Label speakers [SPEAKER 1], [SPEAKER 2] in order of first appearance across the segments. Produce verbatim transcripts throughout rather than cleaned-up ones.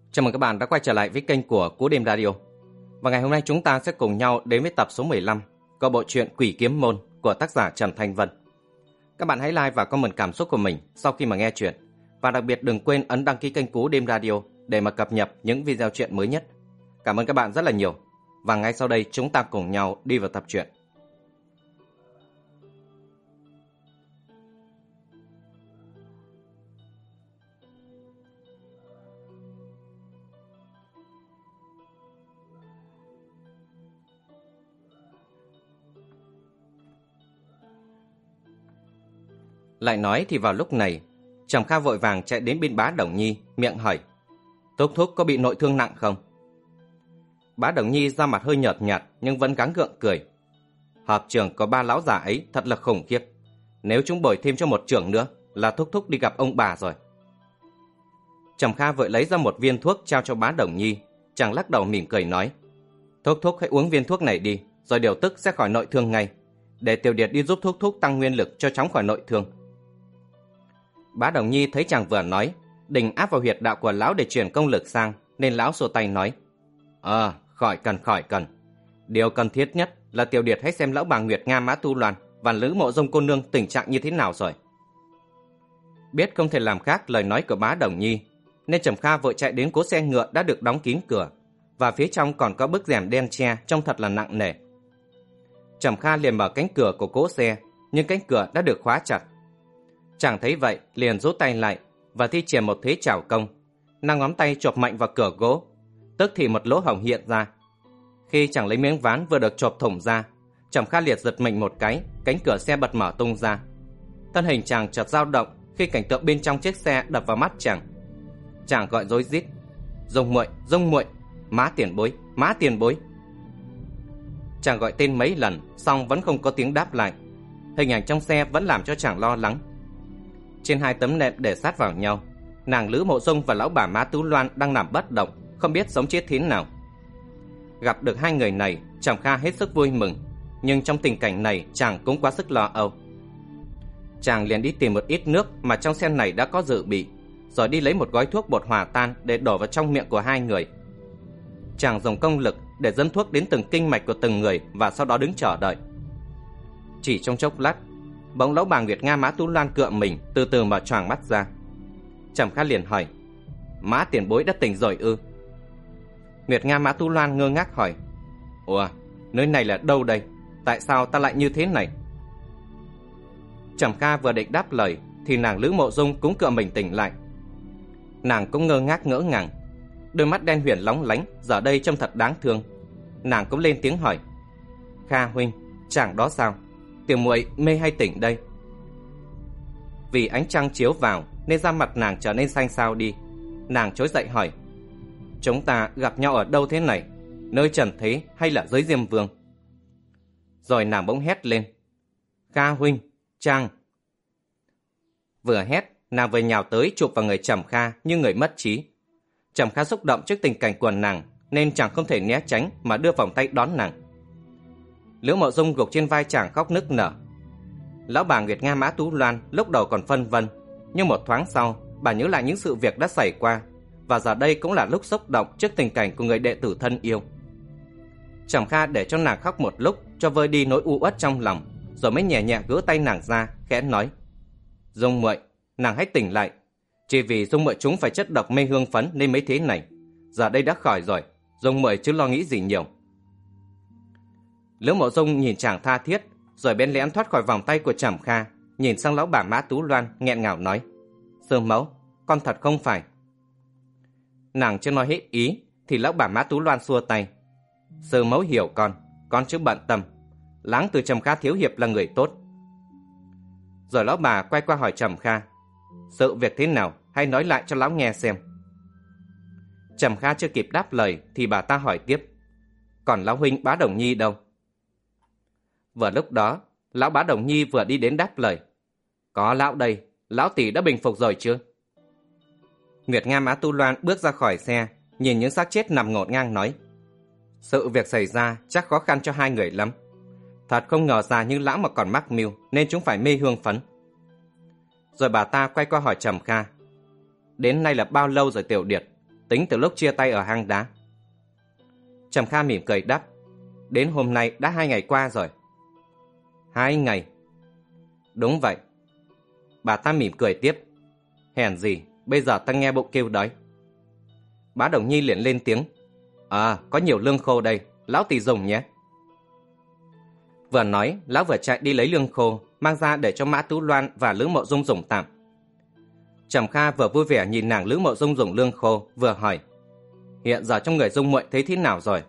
[SPEAKER 1] Chào mừng các bạn đã quay trở lại với kênh của Cú Đêm Radio. Và ngày hôm nay chúng ta sẽ cùng nhau đến với tập số mười lăm của bộ truyện Quỷ Kiếm Môn của tác giả Trần Thanh Vân. Các bạn hãy like và comment cảm xúc của mình sau khi mà nghe chuyện. Và đặc biệt đừng quên ấn đăng ký kênh Cú Đêm Radio để mà cập nhật những video truyện mới nhất. Cảm ơn các bạn rất là nhiều. Và ngay sau đây chúng ta cùng nhau đi vào tập truyện. Lại nói thì vào lúc này, Trầm Kha vội vàng chạy đến bên Bá Đồng Nhi, miệng hỏi: "Thúc thúc có bị nội thương nặng không?" Bá Đồng Nhi da mặt hơi nhợt nhạt nhưng vẫn gắng gượng cười: "Hợp trường có ba lão già ấy thật là khủng khiếp. Nếu chúng bồi thêm cho một trưởng nữa là thúc thúc đi gặp ông bà rồi." Trầm Kha vội lấy ra một viên thuốc trao cho Bá Đồng Nhi, chàng lắc đầu mỉm cười nói: "Thúc thúc hãy uống viên thuốc này đi, rồi điều tức sẽ khỏi nội thương ngay. Để Tiểu Điệt đi giúp thúc thúc tăng nguyên lực cho chóng khỏi nội thương." Bá Đồng Nhi thấy chàng vừa nói, định áp vào huyệt đạo của lão để chuyển công lực sang, nên lão xua tay nói: "Ờ, khỏi cần khỏi cần. Điều cần thiết nhất là Tiểu Điệt hãy xem lão bà Nguyệt Nga Mã Tu Loan và Lữ Mộ Dung cô nương tình trạng như thế nào rồi." Biết không thể làm khác lời nói của Bá Đồng Nhi, nên Trầm Kha vội chạy đến cỗ xe ngựa đã được đóng kín cửa, và phía trong còn có bức rèm đen che trông thật là nặng nề. Trầm Kha liền mở cánh cửa của cỗ xe, nhưng cánh cửa đã được khóa chặt. Chàng thấy vậy liền rút tay lại và thi triển một thế trảo công, năm ngón tay chộp mạnh vào cửa gỗ, tức thì một lỗ hổng hiện ra. Khi chàng lấy miếng ván vừa được chộp thủng ra, Trầm Kha liệt giật mình một cái, cánh cửa xe bật mở tung ra. Thân hình chàng chợt dao động khi cảnh tượng bên trong chiếc xe đập vào mắt chàng. Chàng gọi rối rít: "Dung muội, Dung muội, Má tiền bối, Má tiền bối." Chàng gọi tên mấy lần xong vẫn không có tiếng đáp lại. Hình ảnh trong xe vẫn làm cho chàng lo lắng. Trên hai tấm nệm để sát vào nhau, nàng Lữ Mộ Dung và lão bà Mã Tú Loan đang nằm bất động, không biết sống chết thế nào. Gặp được hai người này, Trầm Kha hết sức vui mừng, nhưng trong tình cảnh này chàng cũng quá sức lo âu. Chàng liền đi tìm một ít nước mà trong xe này đã có dự bị, rồi đi lấy một gói thuốc bột hòa tan để đổ vào trong miệng của hai người. Chàng dùng công lực để dẫn thuốc đến từng kinh mạch của từng người và sau đó đứng chờ đợi. Chỉ trong chốc lát, bỗng lão bà Nguyệt Nga Mã Tú Loan cựa mình, từ từ mở choàng mắt ra. Trầm Kha liền hỏi: "Mã tiền bối đã tỉnh rồi ư?" Nguyệt Nga Mã Tú Loan ngơ ngác hỏi: "Ủa, nơi này là đâu đây? Tại sao ta lại như thế này?" Trầm Kha vừa định đáp lời thì nàng Lữ Mộ Dung cũng cựa mình tỉnh lại. Nàng cũng ngơ ngác ngỡ ngàng, đôi mắt đen huyền lóng lánh giờ đây trông thật đáng thương. Nàng cũng lên tiếng hỏi: "Kha huynh, chàng đó sao? Tiểu muội mê hay tỉnh đây?" Vì ánh trăng chiếu vào nên da mặt nàng trở nên xanh xao đi. Nàng trỗi dậy hỏi: "Chúng ta gặp nhau ở đâu thế này? Nơi trần thế hay là dưới Diêm Vương?" Rồi nàng bỗng hét lên: "Kha huynh, chàng!" Vừa hét, nàng vừa nhào tới chụp vào người Trầm Kha như người mất trí. Trầm Kha xúc động trước tình cảnh của nàng nên chàng không thể né tránh mà đưa vòng tay đón nàng. Lữ Mộ Dung gục trên vai chàng khóc nức nở. Lão bà Nguyệt Nga Mã Tú Loan lúc đầu còn phân vân, nhưng một thoáng sau bà nhớ lại những sự việc đã xảy qua, và giờ đây cũng là lúc xúc động trước tình cảnh của người đệ tử thân yêu. Trầm Kha để cho nàng khóc một lúc cho vơi đi nỗi u uất trong lòng, rồi mới nhẹ nhẹ gỡ tay nàng ra, khẽ nói: "Dung muội, nàng hãy tỉnh lại. Chỉ vì Dung muội chúng phải chất độc mê hương phấn nên mới thế này. Giờ đây đã khỏi rồi, Dung muội chứ lo nghĩ gì nhiều." Lữ Mộ Dung nhìn chàng tha thiết, rồi bén lén thoát khỏi vòng tay của Trầm Kha, nhìn sang lão bà Mã Tú Loan nghẹn ngào nói: "Sư mẫu, con thật không phải." Nàng chưa nói hết ý thì lão bà Mã Tú Loan xua tay: "Sư mẫu hiểu con, con chứ bận tâm. Láng từ Trầm Kha thiếu hiệp là người tốt." Rồi lão bà quay qua hỏi Trầm Kha: "Sự việc thế nào, hãy nói lại cho lão nghe xem." Trầm Kha chưa kịp đáp lời thì bà ta hỏi tiếp: "Còn lão huynh Bá Đồng Nhi đâu?" Vừa lúc đó, lão Bá Đồng Nhi vừa đi đến đáp lời: "Có lão đây, lão tỷ đã bình phục rồi chưa?" Nguyệt Nga Mã Tu Loan bước ra khỏi xe, nhìn những xác chết nằm ngổn ngang nói: "Sự việc xảy ra chắc khó khăn cho hai người lắm. Thật không ngờ già như lão mà còn mắc mưu nên chúng phải mê hương phấn." Rồi bà ta quay qua hỏi Trầm Kha: "Đến nay là bao lâu rồi Tiểu Điệt? tính từ lúc chia tay ở hang đá. Trầm Kha mỉm cười đáp, đến hôm nay đã hai ngày qua rồi. Hai ngày? Đúng vậy. Bà ta mỉm cười tiếp, hèn gì, bây giờ ta nghe bụng kêu đói. Bá Đồng Nhi liền lên tiếng, à, có nhiều lương khô đây, lão tỳ dùng nhé. Vừa nói, lão vừa chạy đi lấy lương khô, mang ra để cho Mã Tú Loan và Lữ Mộ Dung dùng tạm. Trầm Kha vừa vui vẻ nhìn nàng Lữ Mộ Dung dùng lương khô, vừa hỏi, hiện giờ trong người Dung muội thấy thế nào rồi?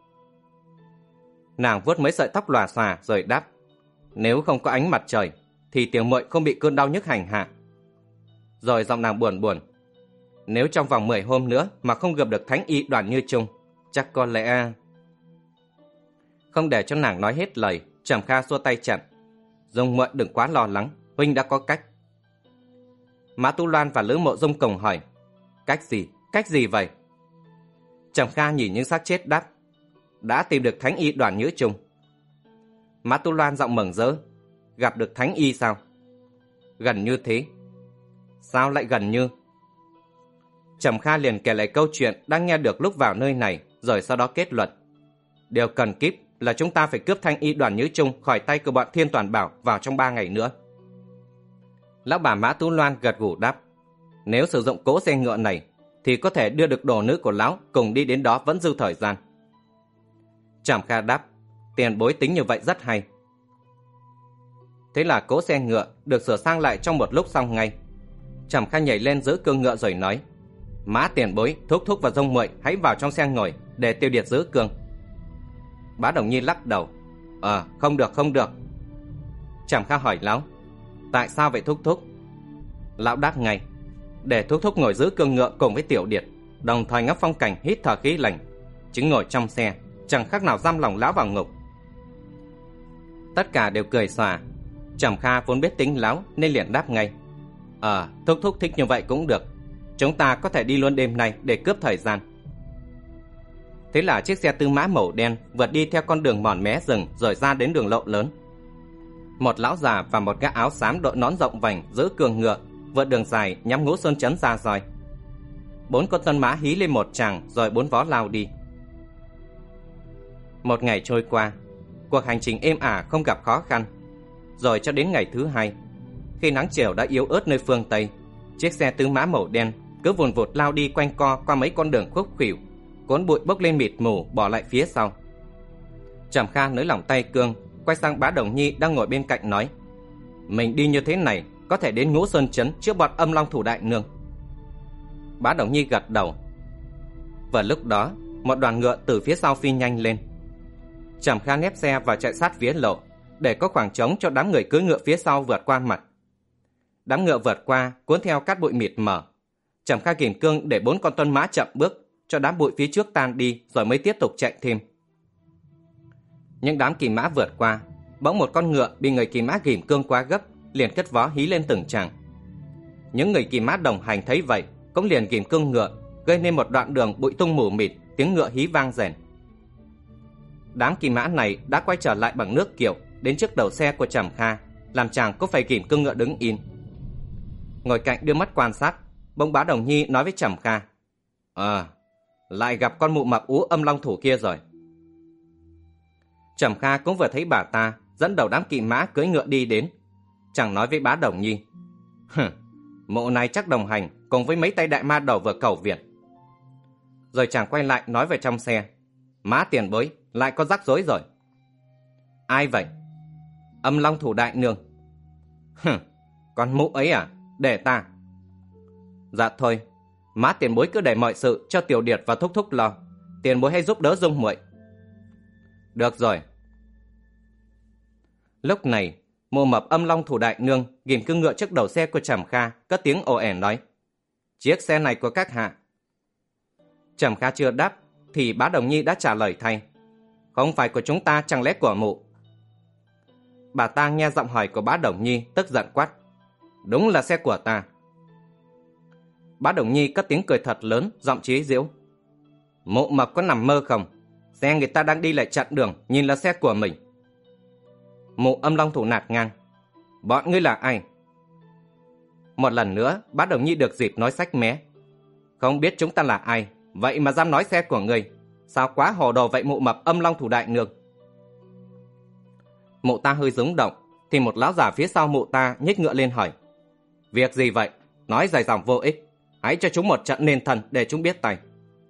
[SPEAKER 1] Nàng vuốt mấy sợi tóc lòa xòa rồi đáp, nếu không có ánh mặt trời thì tiểu muội không bị cơn đau nhức hành hạ. Rồi giọng nàng buồn buồn, nếu trong vòng mười hôm nữa mà không gặp được Thánh Y Đoàn Như Trung, chắc có lẽ... Không để cho nàng nói hết lời, Trầm Kha xua tay chặn, Dung muội đừng quá lo lắng, huynh đã có cách. Mã Tú Loan và Lữ Mộ Dung cùng hỏi, cách gì, cách gì vậy? Trầm Kha nhìn những xác chết đáp, đã tìm được Thánh Y Đoàn Như Trung. Mã Tu Loan giọng mừng rỡ, gặp được Thánh Y sao? Gần như thế. Sao lại gần như? Trầm Kha liền kể lại câu chuyện đang nghe được lúc vào nơi này, rồi sau đó kết luận, điều cần kíp là chúng ta phải cướp Thanh Y Đoàn Như Trung khỏi tay của bọn Thiên Toàn Bảo vào trong ba ngày nữa. Lão bà Mã Tú Loan gật gù đáp, nếu sử dụng cỗ xe ngựa này thì có thể đưa được đồ nữ của lão cùng đi đến đó vẫn dư thời gian. Trầm Kha đáp, tiền bối tính như vậy rất hay. Thế là cỗ xe ngựa được sửa sang lại trong một lúc xong ngay. Trầm Kha nhảy lên giữ cương ngựa rồi nói, Mã tiền bối, Thúc Thúc và Dung muội hãy vào trong xe ngồi để tiêu điệt giữ cương. Bá Đồng Nhi lắc đầu, ờ không được không được. Trầm Kha hỏi lão, tại sao vậy Thúc Thúc? Lão đáp ngay, để Thúc Thúc ngồi giữ cương ngựa cùng với Tiểu Điệt, đồng thời ngắm phong cảnh hít thở khí lạnh, chứ ngồi trong xe chẳng khác nào giam lòng lão vào ngục. Tất cả đều cười xòa. Trầm Kha vốn biết tính lão nên liền đáp ngay, ờ Thúc Thúc thích như vậy cũng được, chúng ta có thể đi luôn đêm nay để cướp thời gian. Thế là chiếc xe tư mã màu đen vượt đi theo con đường mòn mé rừng rồi ra đến đường lộ lớn. Một lão già và một gã áo xám đội nón rộng vành giữ cương ngựa vượt đường dài nhắm Ngũ Sơn Trấn ra rồi. Bốn con tân mã hí lên một tràng rồi bốn vó lao đi. Một ngày trôi qua, cuộc hành trình êm ả không gặp khó khăn. Rồi cho đến ngày thứ hai, khi nắng chiều đã yếu ớt nơi phương Tây, chiếc xe tứ mã màu đen cứ vùn vụt lao đi quanh co qua mấy con đường khúc khuỷu, cuốn bụi bốc lên mịt mù bỏ lại phía sau. Trầm Kha nới lỏng tay cương, quay sang Bá Đồng Nhi đang ngồi bên cạnh nói, mình đi như thế này có thể đến Ngũ Sơn Trấn trước bọn Âm Long Thủ đại nương. Bá Đồng Nhi gật đầu. Vào lúc đó, một đoàn ngựa từ phía sau phi nhanh lên. Trầm Kha nép xe và chạy sát phía lộ, để có khoảng trống cho đám người cưỡi ngựa phía sau vượt qua mặt. Đám ngựa vượt qua cuốn theo cát bụi mịt mờ. Trầm Kha kìm cương để bốn con tuân mã chậm bước, cho đám bụi phía trước tan đi rồi mới tiếp tục chạy thêm. Những đám kỳ mã vượt qua, bỗng một con ngựa bị người kỳ mã kìm cương quá gấp, liền cất vó hí lên từng tràng. Những người kỳ mã đồng hành thấy vậy cũng liền kìm cương ngựa, gây nên một đoạn đường bụi tung mù mịt, tiếng ngựa hí vang rền. Đám kỳ mã này đã quay trở lại bằng nước kiệu đến trước đầu xe của Trầm Kha, làm chàng có phải kìm cương ngựa đứng yên. Ngồi cạnh đưa mắt quan sát, bỗng Bá Đồng Nhi nói với Trầm Kha, ờ lại gặp con mụ mập ú Âm Long Thủ kia rồi. Trầm Kha cũng vừa thấy bà ta dẫn đầu đám kỵ mã cưỡi ngựa đi đến, chàng nói với Bá Đồng Nhi, hừ, mụ này chắc đồng hành cùng với mấy tay đại ma đầu vừa cầu viện. Rồi chàng quay lại nói về trong xe, Mã tiền bối, lại có rắc rối rồi. Ai vậy? Âm Long Thủ đại nương. Hừ, con mụ ấy à? Để ta. Dạ thôi, Mã tiền bối cứ để mọi sự cho Tiểu Điệt và Thúc Thúc lo, tiền bối hãy giúp đỡ Dung muội. Được rồi. Lúc này, mụ mập Âm Long Thủ đại nương ghim cương ngựa trước đầu xe của Trầm Kha, cất tiếng ồ ẻ nói, chiếc xe này của các hạ. Trầm Kha chưa đáp thì Bá Đồng Nhi đã trả lời thay, không phải của chúng ta, chẳng lẽ của mụ? Bà ta nghe giọng hỏi của Bá Đồng Nhi tức giận quát, đúng là xe của ta. Bá Đồng Nhi cất tiếng cười thật lớn, giọng chế giễu, mụ mập có nằm mơ không? Xe người ta đang đi lại chặn đường, nhìn là xe của mình. Mụ Âm Long Thủ nạt ngang, bọn ngươi là ai? Một lần nữa Bá Đồng Nhi được dịp nói sách mé, Không biết chúng ta là ai, vậy mà dám nói xe của ngươi. Sao quá hồ đồ vậy mụ mập Âm Long Thủ đại nương. Mụ ta hơi rúng động, thì một lão già phía sau mụ ta nhích ngựa lên hỏi: Việc gì vậy? Nói dài dòng vô ích. Hãy cho chúng một trận nền thần để chúng biết tay.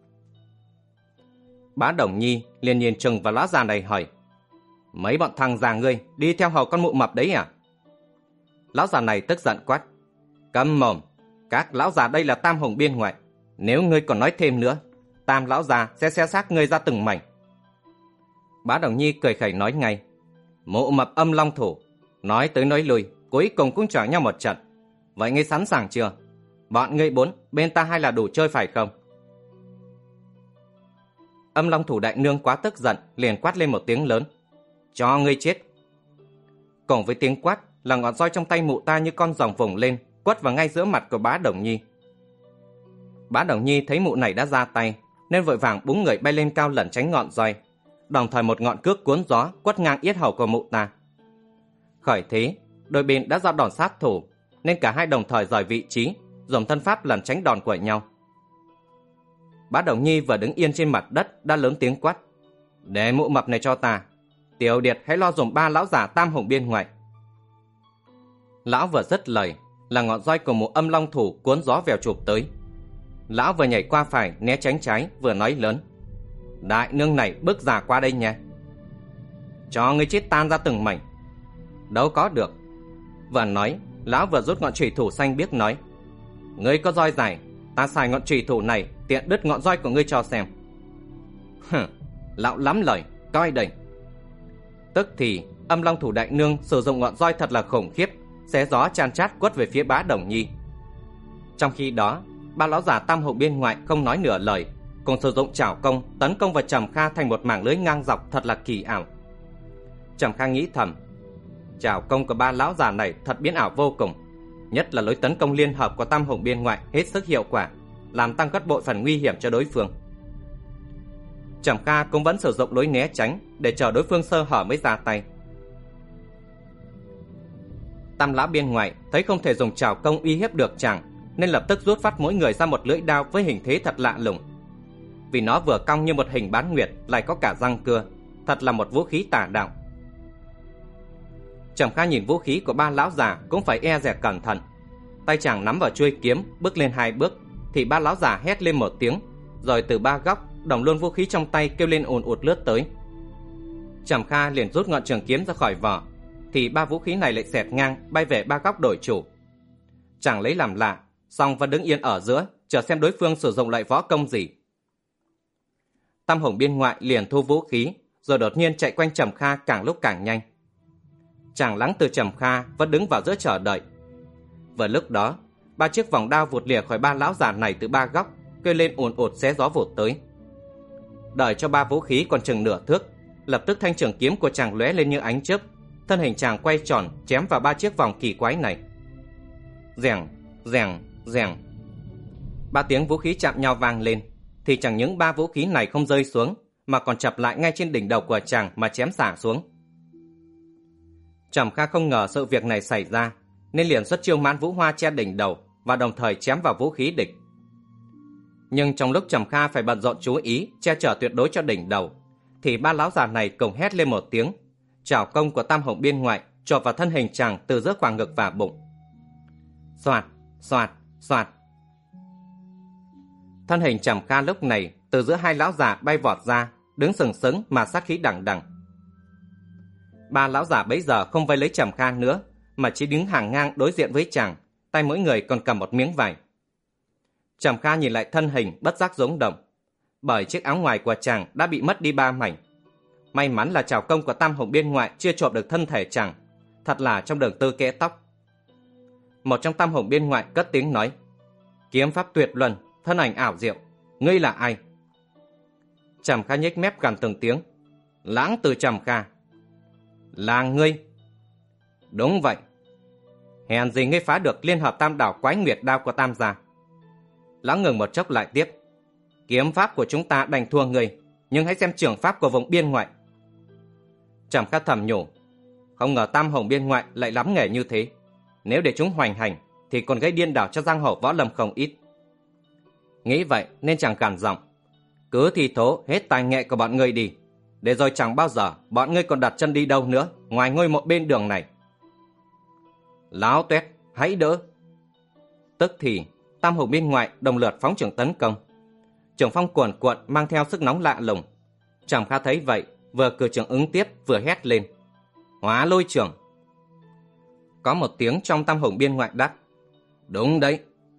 [SPEAKER 1] Bá Đồng Nhi liền nhìn chừng vào lão già này hỏi: Mấy bọn thằng già ngươi đi theo hầu con mụ mập đấy à? Lão già này tức giận quát: Câm mồm! Các lão già đây là tam hồng biên ngoại. Nếu ngươi còn nói thêm nữa, tam lão già sẽ xé xác ngươi ra từng mảnh. Bá Đồng Nhi cười khẩy nói ngay: Mụ mập Âm Long Thủ, nói tới nói lui, cuối cùng cũng chở nhau một trận. Vậy ngươi sẵn sàng chưa? Bọn ngươi bốn, bên ta hai là đủ chơi phải không? Âm Long Thủ đại nương quá tức giận, liền quát lên một tiếng lớn: Cho ngươi chết! Cùng với tiếng quát là ngọn roi trong tay mụ ta như con rồng vùng lên, quất vào ngay giữa mặt của Bá Đồng Nhi. Bá Đồng Nhi thấy mụ này đã ra tay, nên vội vàng búng người bay lên cao lẩn tránh ngọn roi, đồng thời một ngọn cước cuốn gió quất ngang yết hầu của mụ ta. Khởi thế, đôi bên đã ra đòn sát thủ, nên cả hai đồng thời rời vị trí, dùng thân pháp lẩn tránh đòn của nhau. Bá Đồng Nhi vừa đứng yên trên mặt đất đã lớn tiếng quát: Để mụ mập này cho ta! Tiểu Điệt hãy lo dùng ba lão giả tam hồng biên ngoại. Lão vừa dứt lời là ngọn roi của mụ Âm Long Thủ cuốn gió vèo chụp tới. Lão vừa nhảy qua phải né tránh trái, vừa nói lớn: Đại nương này bước già qua đây nha! Cho ngươi chết tan ra từng mảnh! Đâu có được! Vừa nói, lão vừa rút ngọn chùy thủ xanh biếc nói: Ngươi có roi dài, ta xài ngọn chùy thủ này tiện đứt ngọn roi của ngươi cho xem. Hừ, lão lắm lời, coi đây! Tức thì Âm Long Thủ đại nương sử dụng ngọn roi thật là khủng khiếp, xé gió chan chát quất về phía Bá Đồng Nhi. Trong khi đó, ba lão già tam hậu biên ngoại không nói nửa lời, cùng sử dụng chảo công tấn công vào Trầm Kha thành một mảng lưới ngang dọc thật là kỳ ảo. Trầm Kha nghĩ thầm: Chảo công của ba lão già này thật biến ảo vô cùng, nhất là lối tấn công liên hợp của tam hậu biên ngoại hết sức hiệu quả, làm tăng gấp bội phần nguy hiểm cho đối phương. Trầm Kha cũng vẫn sử dụng lối né tránh để chờ đối phương sơ hở mới ra tay. Tam lão biên ngoại thấy không thể dùng chảo công uy hiếp được chàng, nên lập tức rút phát mỗi người ra một lưỡi đao với hình thế thật lạ lùng. Vì nó vừa cong như một hình bán nguyệt, lại có cả răng cưa, thật là một vũ khí tà đạo. Trầm Kha nhìn vũ khí của ba lão già cũng phải e dè cẩn thận. Tay chàng nắm vào chuôi kiếm, bước lên hai bước, thì ba lão già hét lên một tiếng, rồi từ ba góc đồng luôn vũ khí trong tay kêu lên ùn ụt lướt tới. Trầm Kha liền rút ngọn trường kiếm ra khỏi vỏ, thì ba vũ khí này lại xẹt ngang bay về ba góc đổi chủ. Chàng lấy làm lạ, song vẫn đứng yên ở giữa chờ xem đối phương sử dụng loại võ công gì. Tam hồng biên ngoại liền thu vũ khí, rồi đột nhiên chạy quanh Trầm Kha càng lúc càng nhanh. Chàng lắng từ Trầm Kha vẫn đứng vào giữa chờ đợi. Vừa lúc đó, ba chiếc vòng đao vụt lìa khỏi ba lão già này từ ba góc, kêu lên ùn ụt xé gió vụt tới. Đợi cho ba vũ khí còn chừng nửa thước, lập tức thanh trường kiếm của chàng lóe lên như ánh chớp, thân hình chàng quay tròn chém vào ba chiếc vòng kỳ quái này. Rèng, rèng, rèng. Ba tiếng vũ khí chạm nhau vang lên, thì chẳng những ba vũ khí này không rơi xuống, mà còn chập lại ngay trên đỉnh đầu của chàng mà chém xả xuống. Trầm Kha không ngờ sự việc này xảy ra, nên liền xuất chiêu Mãn Vũ Hoa che đỉnh đầu và đồng thời chém vào vũ khí địch. Nhưng trong lúc Trầm Kha phải bận rộn chú ý che chở tuyệt đối cho đỉnh đầu, thì ba lão già này cùng hét lên một tiếng, chảo công của tam hồng biên ngoại chộp vào thân hình chàng từ giữa khoảng ngực và bụng. Xoạt, xoạt, xoạt. Thân hình Trầm Kha lúc này từ giữa hai lão già bay vọt ra, đứng sừng sững mà sát khí đằng đằng. Ba lão già bấy giờ không vây lấy Trầm Kha nữa, mà chỉ đứng hàng ngang đối diện với chàng, tay mỗi người còn cầm một miếng vải. Trầm Kha nhìn lại thân hình bất giác rúng động, bởi chiếc áo ngoài của chàng đã bị mất đi ba mảnh. May mắn là chảo công của tam hồng biên ngoại chưa chộp được thân thể chàng, thật là trong đường tư kẽ tóc. Một trong tam hồng biên ngoại cất tiếng nói: Kiếm pháp tuyệt luân, thân ảnh ảo diệu, ngươi là ai? Trầm Kha nhếch mép gằn từng tiếng: Lãng từ Trầm Kha. Là ngươi? Đúng vậy. Hèn gì ngươi phá được liên hợp tam đảo quái nguyệt đao của tam gia? Lão ngừng một chốc lại tiếp: Kiếm pháp của chúng ta đành thua ngươi, nhưng hãy xem trường pháp của vùng biên ngoại. Trầm Kha thầm nhủ, không ngờ tam hồng biên ngoại lại lắm nghề như thế. Nếu để chúng hoành hành thì còn gây điên đảo cho giang hồ võ lâm không ít. Nghĩ vậy nên chàng gằn giọng: cứ thi thố hết tài nghệ của bọn ngươi đi, để rồi chẳng bao giờ bọn ngươi còn đặt chân đi đâu nữa ngoài ngôi mộ bên đường này. Láo tuét, hãy đỡ! Tức thì tam hùng bên ngoại đồng loạt phóng trưởng tấn công. Trưởng phong cuồn cuộn mang theo sức nóng lạ lùng. Trầm Kha thấy vậy, vừa cử trưởng ứng tiếp vừa hét lên: hóa lôi trưởng! Có một tiếng trong tam hùng biên ngoại đáp: đúng đấy.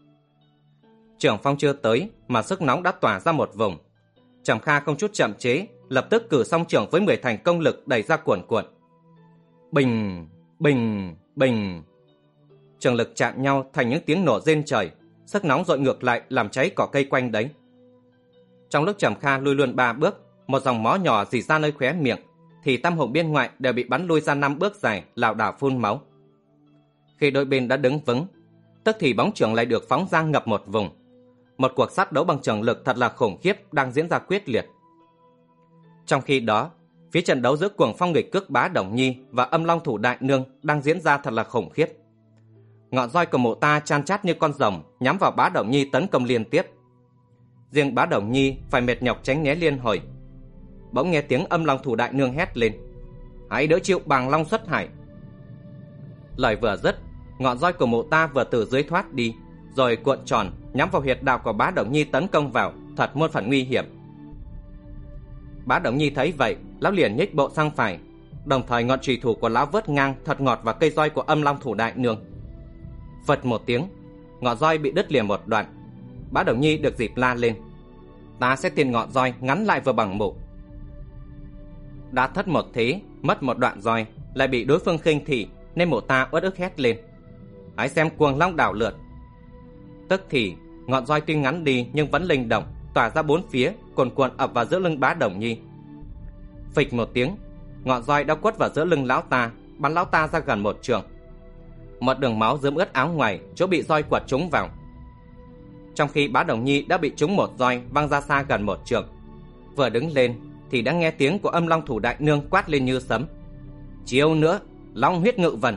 [SPEAKER 1] Trưởng phong chưa tới mà sức nóng đã tỏa ra một vùng. Trầm Kha không chút chậm chế, lập tức cử song trưởng với mười thành công lực đẩy ra cuồn cuộn. Bình, bình, bình. Trường lực chạm nhau thành những tiếng nổ rên trời, sức nóng dội ngược lại làm cháy cỏ cây quanh đấy. Trong lúc Trầm Kha lui luôn ba bước, một dòng máu nhỏ rỉ ra nơi khóe miệng, thì tam hùng biên ngoại đều bị bắn lui ra năm bước dài, lảo đảo phun máu. Khi đôi bên đã đứng vững, tức thì bóng trưởng lại được phóng ra ngập một vùng. Một cuộc sát đấu bằng trường lực thật là khủng khiếp đang diễn ra quyết liệt. Trong khi đó, phía trận đấu giữa Cuồng Phong nghịch cước Bá Đồng Nhi và Âm Long Thủ Đại Nương đang diễn ra thật là khủng khiếp. Ngọn roi của mụ ta chan chát như con rồng nhắm vào Bá Đồng Nhi tấn công liên tiếp. Riêng Bá Đồng Nhi phải mệt nhọc tránh né liên hồi. Bỗng nghe tiếng Âm Long Thủ Đại Nương hét lên: hãy đỡ chịu Bàng Long xuất hải! Lời vừa dứt, ngọn roi của mụ ta vừa từ dưới thoát đi, rồi cuộn tròn nhắm vào huyệt đạo của Bá Đồng Nhi tấn công vào, thật muôn phần nguy hiểm. Bá Đồng Nhi thấy vậy, lão liền nhích bộ sang phải, đồng thời ngọn chùy thủ của lão vớt ngang thật ngọt vào cây roi của Âm Long Thủ Đại Nương. Phật một tiếng, ngọn roi bị đứt liền một đoạn. Bá Đồng Nhi được dịp la lên: ta sẽ tiền ngọn roi ngắn lại vừa bằng mụ. Đã thất một thế, mất một đoạn roi, lại bị đối phương khinh thị, nên mụ ta uất ức hét lên: hãy xem Cuồng Long đảo lượn! Tức thì ngọn roi tuy ngắn đi nhưng vẫn linh động, tỏa ra bốn phía, cuồn cuộn ập vào giữa lưng Bá Đồng Nhi. Phịch một tiếng, ngọn roi đã quất vào giữa lưng lão ta, bắn lão ta ra gần một trượng. Một đường máu rớm ướt áo ngoài chỗ bị roi quật trúng vào. Trong khi Bá Đồng Nhi đã bị trúng một roi văng ra xa gần một trượng, vừa đứng lên thì đã nghe tiếng của Âm Long Thủ Đại Nương quát lên như sấm: chiêu nữa, Long huyết ngự vần!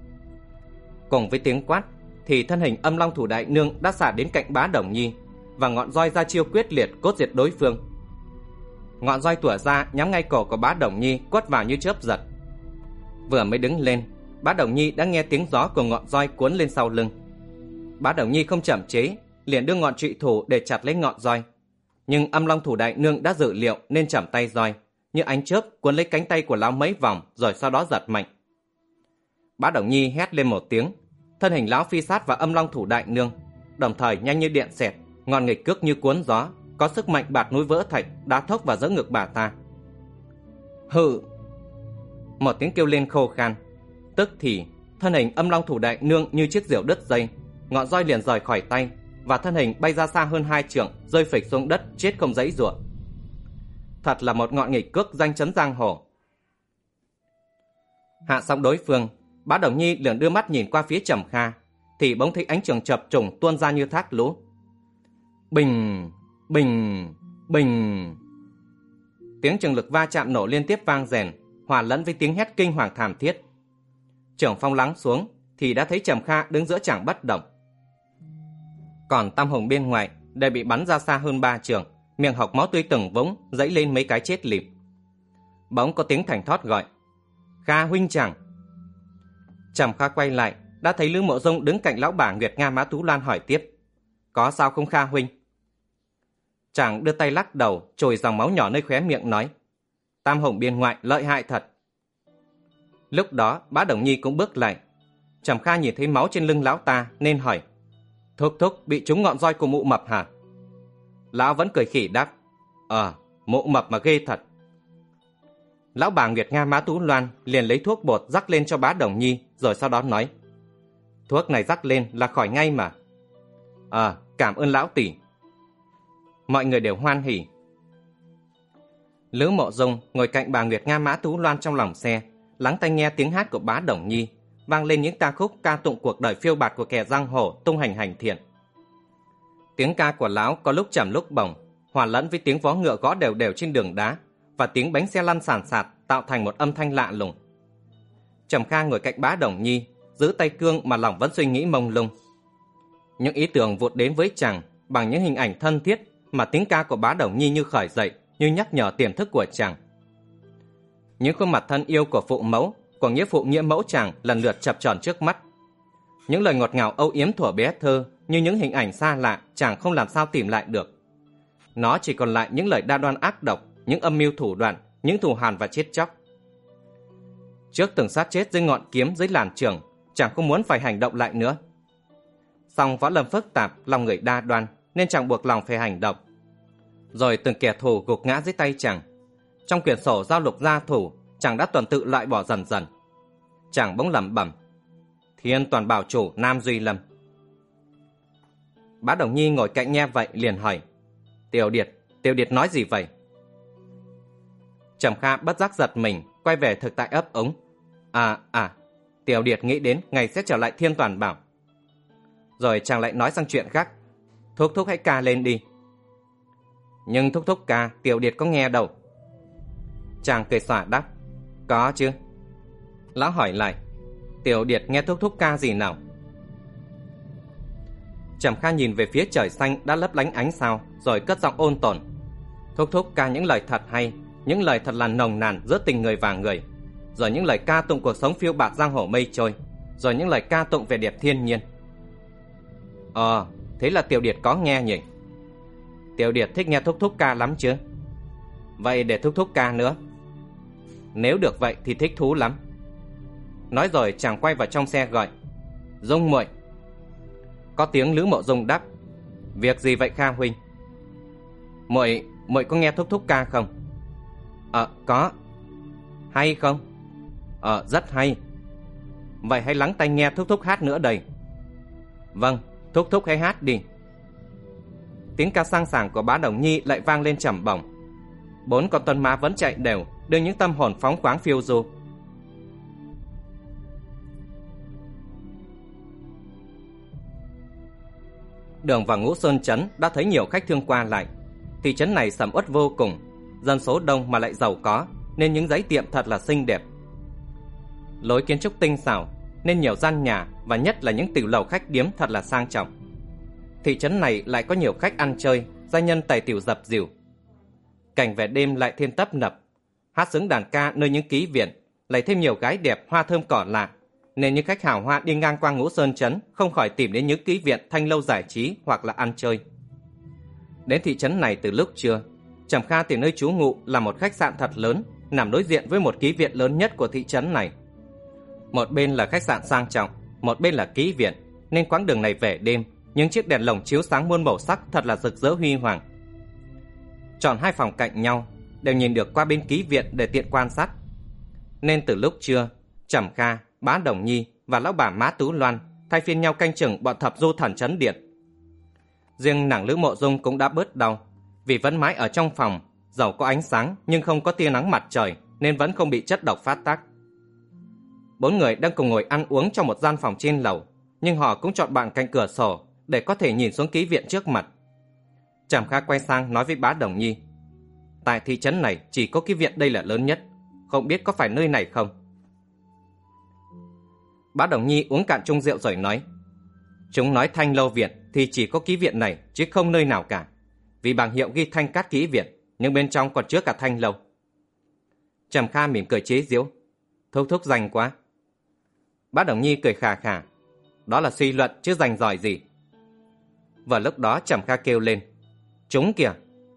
[SPEAKER 1] Cùng với tiếng quát thì thân hình Âm Long Thủ Đại Nương đã xả đến cạnh Bá Đồng Nhi, và ngọn roi ra chiêu quyết liệt cốt diệt đối phương. Ngọn roi tủa ra nhắm ngay cổ của Bá Đồng Nhi, quất vào như chớp giật. Vừa mới đứng lên, Bá Đồng Nhi đã nghe tiếng gió của ngọn roi cuốn lên sau lưng. Bá Đồng Nhi không chậm chế, liền đưa ngọn trụy thủ để chặt lấy ngọn roi. Nhưng Âm Long Thủ Đại Nương đã dự liệu nên chậm tay roi, như ánh chớp cuốn lấy cánh tay của lão mấy vòng, rồi sau đó giật mạnh. Bá Đồng Nhi hét lên một tiếng, thân hình lão phi sát vào Âm Long Thủ Đại Nương, đồng thời nhanh như điện xẹt, ngọn nghịch cước như cuốn gió, có sức mạnh bạt núi vỡ thạch, đá thốc vào giữa ngực bà ta. Hự! Một tiếng kêu lên khô khan. Tức thì thân hình Âm Long Thủ Đại Nương như chiếc diều đứt dây, ngọn roi liền rời khỏi tay, và thân hình bay ra xa hơn hai trượng, rơi phịch xuống đất, chết không giãy giụa. Thật là một ngọn nghịch cước danh chấn giang hồ. Hạ xong đối phương, Bá Đồng Nhi liền đưa mắt nhìn qua phía Trầm Kha, thì bỗng thấy ánh trường chập trùng tuôn ra như thác lũ. Bình, bình, bình. Tiếng trường lực va chạm nổ liên tiếp vang rền, hòa lẫn với tiếng hét kinh hoàng thảm thiết. Trưởng phong lắng xuống thì đã thấy Trầm Kha đứng giữa tràng bất động. Còn Tam Hùng bên ngoài đều bị bắn ra xa hơn ba trường, miệng hộc máu tươi từng vũng, dãy lên mấy cái chết lịm. Bỗng có tiếng thảnh thót gọi: Kha huynh chàng. Trầm Kha quay lại, đã thấy Lữ Mộ Dung đứng cạnh lão bà Nguyệt Nga Mã Tú Lan hỏi tiếp: Có sao không Kha huynh? Chàng đưa tay lắc đầu, chồi dòng máu nhỏ nơi khóe miệng nói: Tam Hùng biên ngoại lợi hại thật. Lúc đó Bá Đồng Nhi cũng bước lại. Trầm Kha nhìn thấy máu trên lưng lão ta nên hỏi: Thúc thúc bị trúng ngọn roi của mụ mập hả? Lão vẫn cười khỉ đáp: Ờ, mụ mập mà ghê thật. Lão bà Nguyệt Nga Mã Tú Loan liền lấy thuốc bột rắc lên cho Bá Đồng Nhi, rồi sau đó nói: Thuốc này rắc lên là khỏi ngay mà. Ờ, cảm ơn lão tỷ. Mọi người đều hoan hỉ. Lữ Mộ Dung ngồi cạnh bà Nguyệt Nga Mã Tú Loan trong lòng xe, lắng tai nghe tiếng hát của Bá Đồng Nhi, vang lên những ca khúc ca tụng cuộc đời phiêu bạt của kẻ giang hồ tung hành hành thiện. Tiếng ca của lão có lúc trầm lúc bổng, hòa lẫn với tiếng vó ngựa gõ đều đều trên đường đá và tiếng bánh xe lăn sàn sạt, tạo thành một âm thanh lạ lùng. Trầm Kha ngồi cạnh Bá Đồng Nhi, giữ tay cương mà lòng vẫn suy nghĩ mông lung. Những ý tưởng vụt đến với chàng, bằng những hình ảnh thân thiết mà tiếng ca của Bá Đồng Nhi như khởi dậy, như nhắc nhở tiềm thức của chàng. Những khuôn mặt thân yêu của phụ mẫu, của nghĩa phụ nghĩa mẫu chàng lần lượt chập chờn trước mắt. Những lời ngọt ngào âu yếm thuở bé thơ như những hình ảnh xa lạ chàng không làm sao tìm lại được. Nó chỉ còn lại những lời đa đoan ác độc, những âm mưu thủ đoạn, những thù hằn và chết chóc. Trước từng sát chết dưới ngọn kiếm dưới làn trường, chàng không muốn phải hành động lại nữa. Song võ lâm phức tạp, lòng người đa đoan, nên chàng buộc lòng phải hành động. Rồi từng kẻ thù gục ngã dưới tay chàng. Trong quyển sổ giao lục gia thủ, chàng đã tuần tự loại bỏ dần dần. Chàng bỗng lẩm bẩm: Thiên toàn bảo chủ Nam Duy Lâm. Bá Đồng Nhi ngồi cạnh nghe vậy liền hỏi: Tiểu Điệt, Tiểu Điệt nói gì vậy? Trầm Kha bất giác giật mình, quay về thực tại ấp úng. À à, Tiểu Điệt nghĩ đến ngày sẽ trở lại Thiên toàn bảo. Rồi chàng lại nói sang chuyện khác: Thúc thúc hãy ca lên đi. Nhưng thúc thúc ca, Tiểu Điệt có nghe đâu. Chàng cười xòa đáp: Có chứ. Lão hỏi lại: Tiểu Điệt nghe thúc thúc ca gì nào? Trầm Kha nhìn về phía trời xanh đã lấp lánh ánh sao, rồi cất giọng ôn tồn: Thúc thúc ca những lời thật hay, những lời thật là nồng nàn giữa tình người và người, rồi những lời ca tụng cuộc sống phiêu bạt giang hồ mây trôi, rồi những lời ca tụng về đẹp thiên nhiên. Ờ, thế là Tiểu Điệt có nghe nhỉ? Tiểu Điệt thích nghe thúc thúc ca lắm chứ? Vậy để thúc thúc ca nữa. Nếu được vậy thì thích thú lắm. Nói rồi chàng quay vào trong xe gọi: Dung muội. Có tiếng Lữ Mộ Dung đáp: Việc gì vậy Kha huynh? Muội, muội có nghe thúc thúc ca không? Ờ, có. Hay không? Ờ, rất hay. Vậy hãy lắng tai nghe thúc thúc hát nữa đây. Vâng, thúc thúc hãy hát đi. Tiếng ca sang sảng của Bá Đồng Nhi lại vang lên trầm bổng. Bốn con tuân mã vẫn chạy đều, đưa những tâm hồn phóng khoáng phiêu du. Đường vào Ngũ Sơn trấn đã thấy nhiều khách thương qua lại. Thị trấn này sầm uất vô cùng, dân số đông mà lại giàu có, nên những dãy tiệm thật là xinh đẹp. Lối kiến trúc tinh xảo, nên nhiều gian nhà và nhất là những tiểu lầu khách điếm thật là sang trọng. Thị trấn này lại có nhiều khách ăn chơi, gia nhân tài tiểu dập dìu. Cảnh về đêm lại thêm tấp nập, hát xướng đàn ca nơi những ký viện, lại thêm nhiều gái đẹp hoa thơm cỏ lạ, nên những khách hào hoa đi ngang qua Ngũ Sơn trấn không khỏi tìm đến những ký viện thanh lâu giải trí hoặc là ăn chơi. Đến thị trấn này từ lúc trưa, Trầm Kha tìm nơi trú ngụ là một khách sạn thật lớn, nằm đối diện với một ký viện lớn nhất của thị trấn này. Một bên là khách sạn sang trọng, một bên là ký viện, nên quãng đường này về đêm, những chiếc đèn lồng chiếu sáng muôn màu sắc thật là rực rỡ huy hoàng. Chọn hai phòng cạnh nhau, đều nhìn được qua bên ký viện để tiện quan sát. Nên từ lúc trưa, Trầm Kha, Bá Đồng Nhi và lão bà Mã Tú Loan thay phiên nhau canh chừng bọn thập du thần trấn điện. Riêng nàng Lữ Mộ Dung cũng đã bớt đau, vì vẫn mãi ở trong phòng, dầu có ánh sáng nhưng không có tia nắng mặt trời, nên vẫn không bị chất độc phát tác. Bốn người đang cùng ngồi ăn uống trong một gian phòng trên lầu, nhưng họ cũng chọn bàn cạnh cửa sổ để có thể nhìn xuống ký viện trước mặt. Trầm Kha quay sang nói với Bá Đồng Nhi: Tại thị trấn này chỉ có ký viện đây là lớn nhất, không biết có phải nơi này không? Bá Đồng Nhi uống cạn chung rượu rồi nói: Chúng nói Thanh Lâu Viện thì chỉ có ký viện này chứ không nơi nào cả, vì bảng hiệu ghi Thanh Cát Ký Viện, nhưng bên trong còn chứa cả Thanh Lâu. Trầm Kha mỉm cười chế giễu: Thúc thúc rành quá. Bá Đồng Nhi cười khà khà: Đó là suy luận chứ rành giỏi gì. Vào lúc đó Trầm Kha kêu lên: Chúng kìa!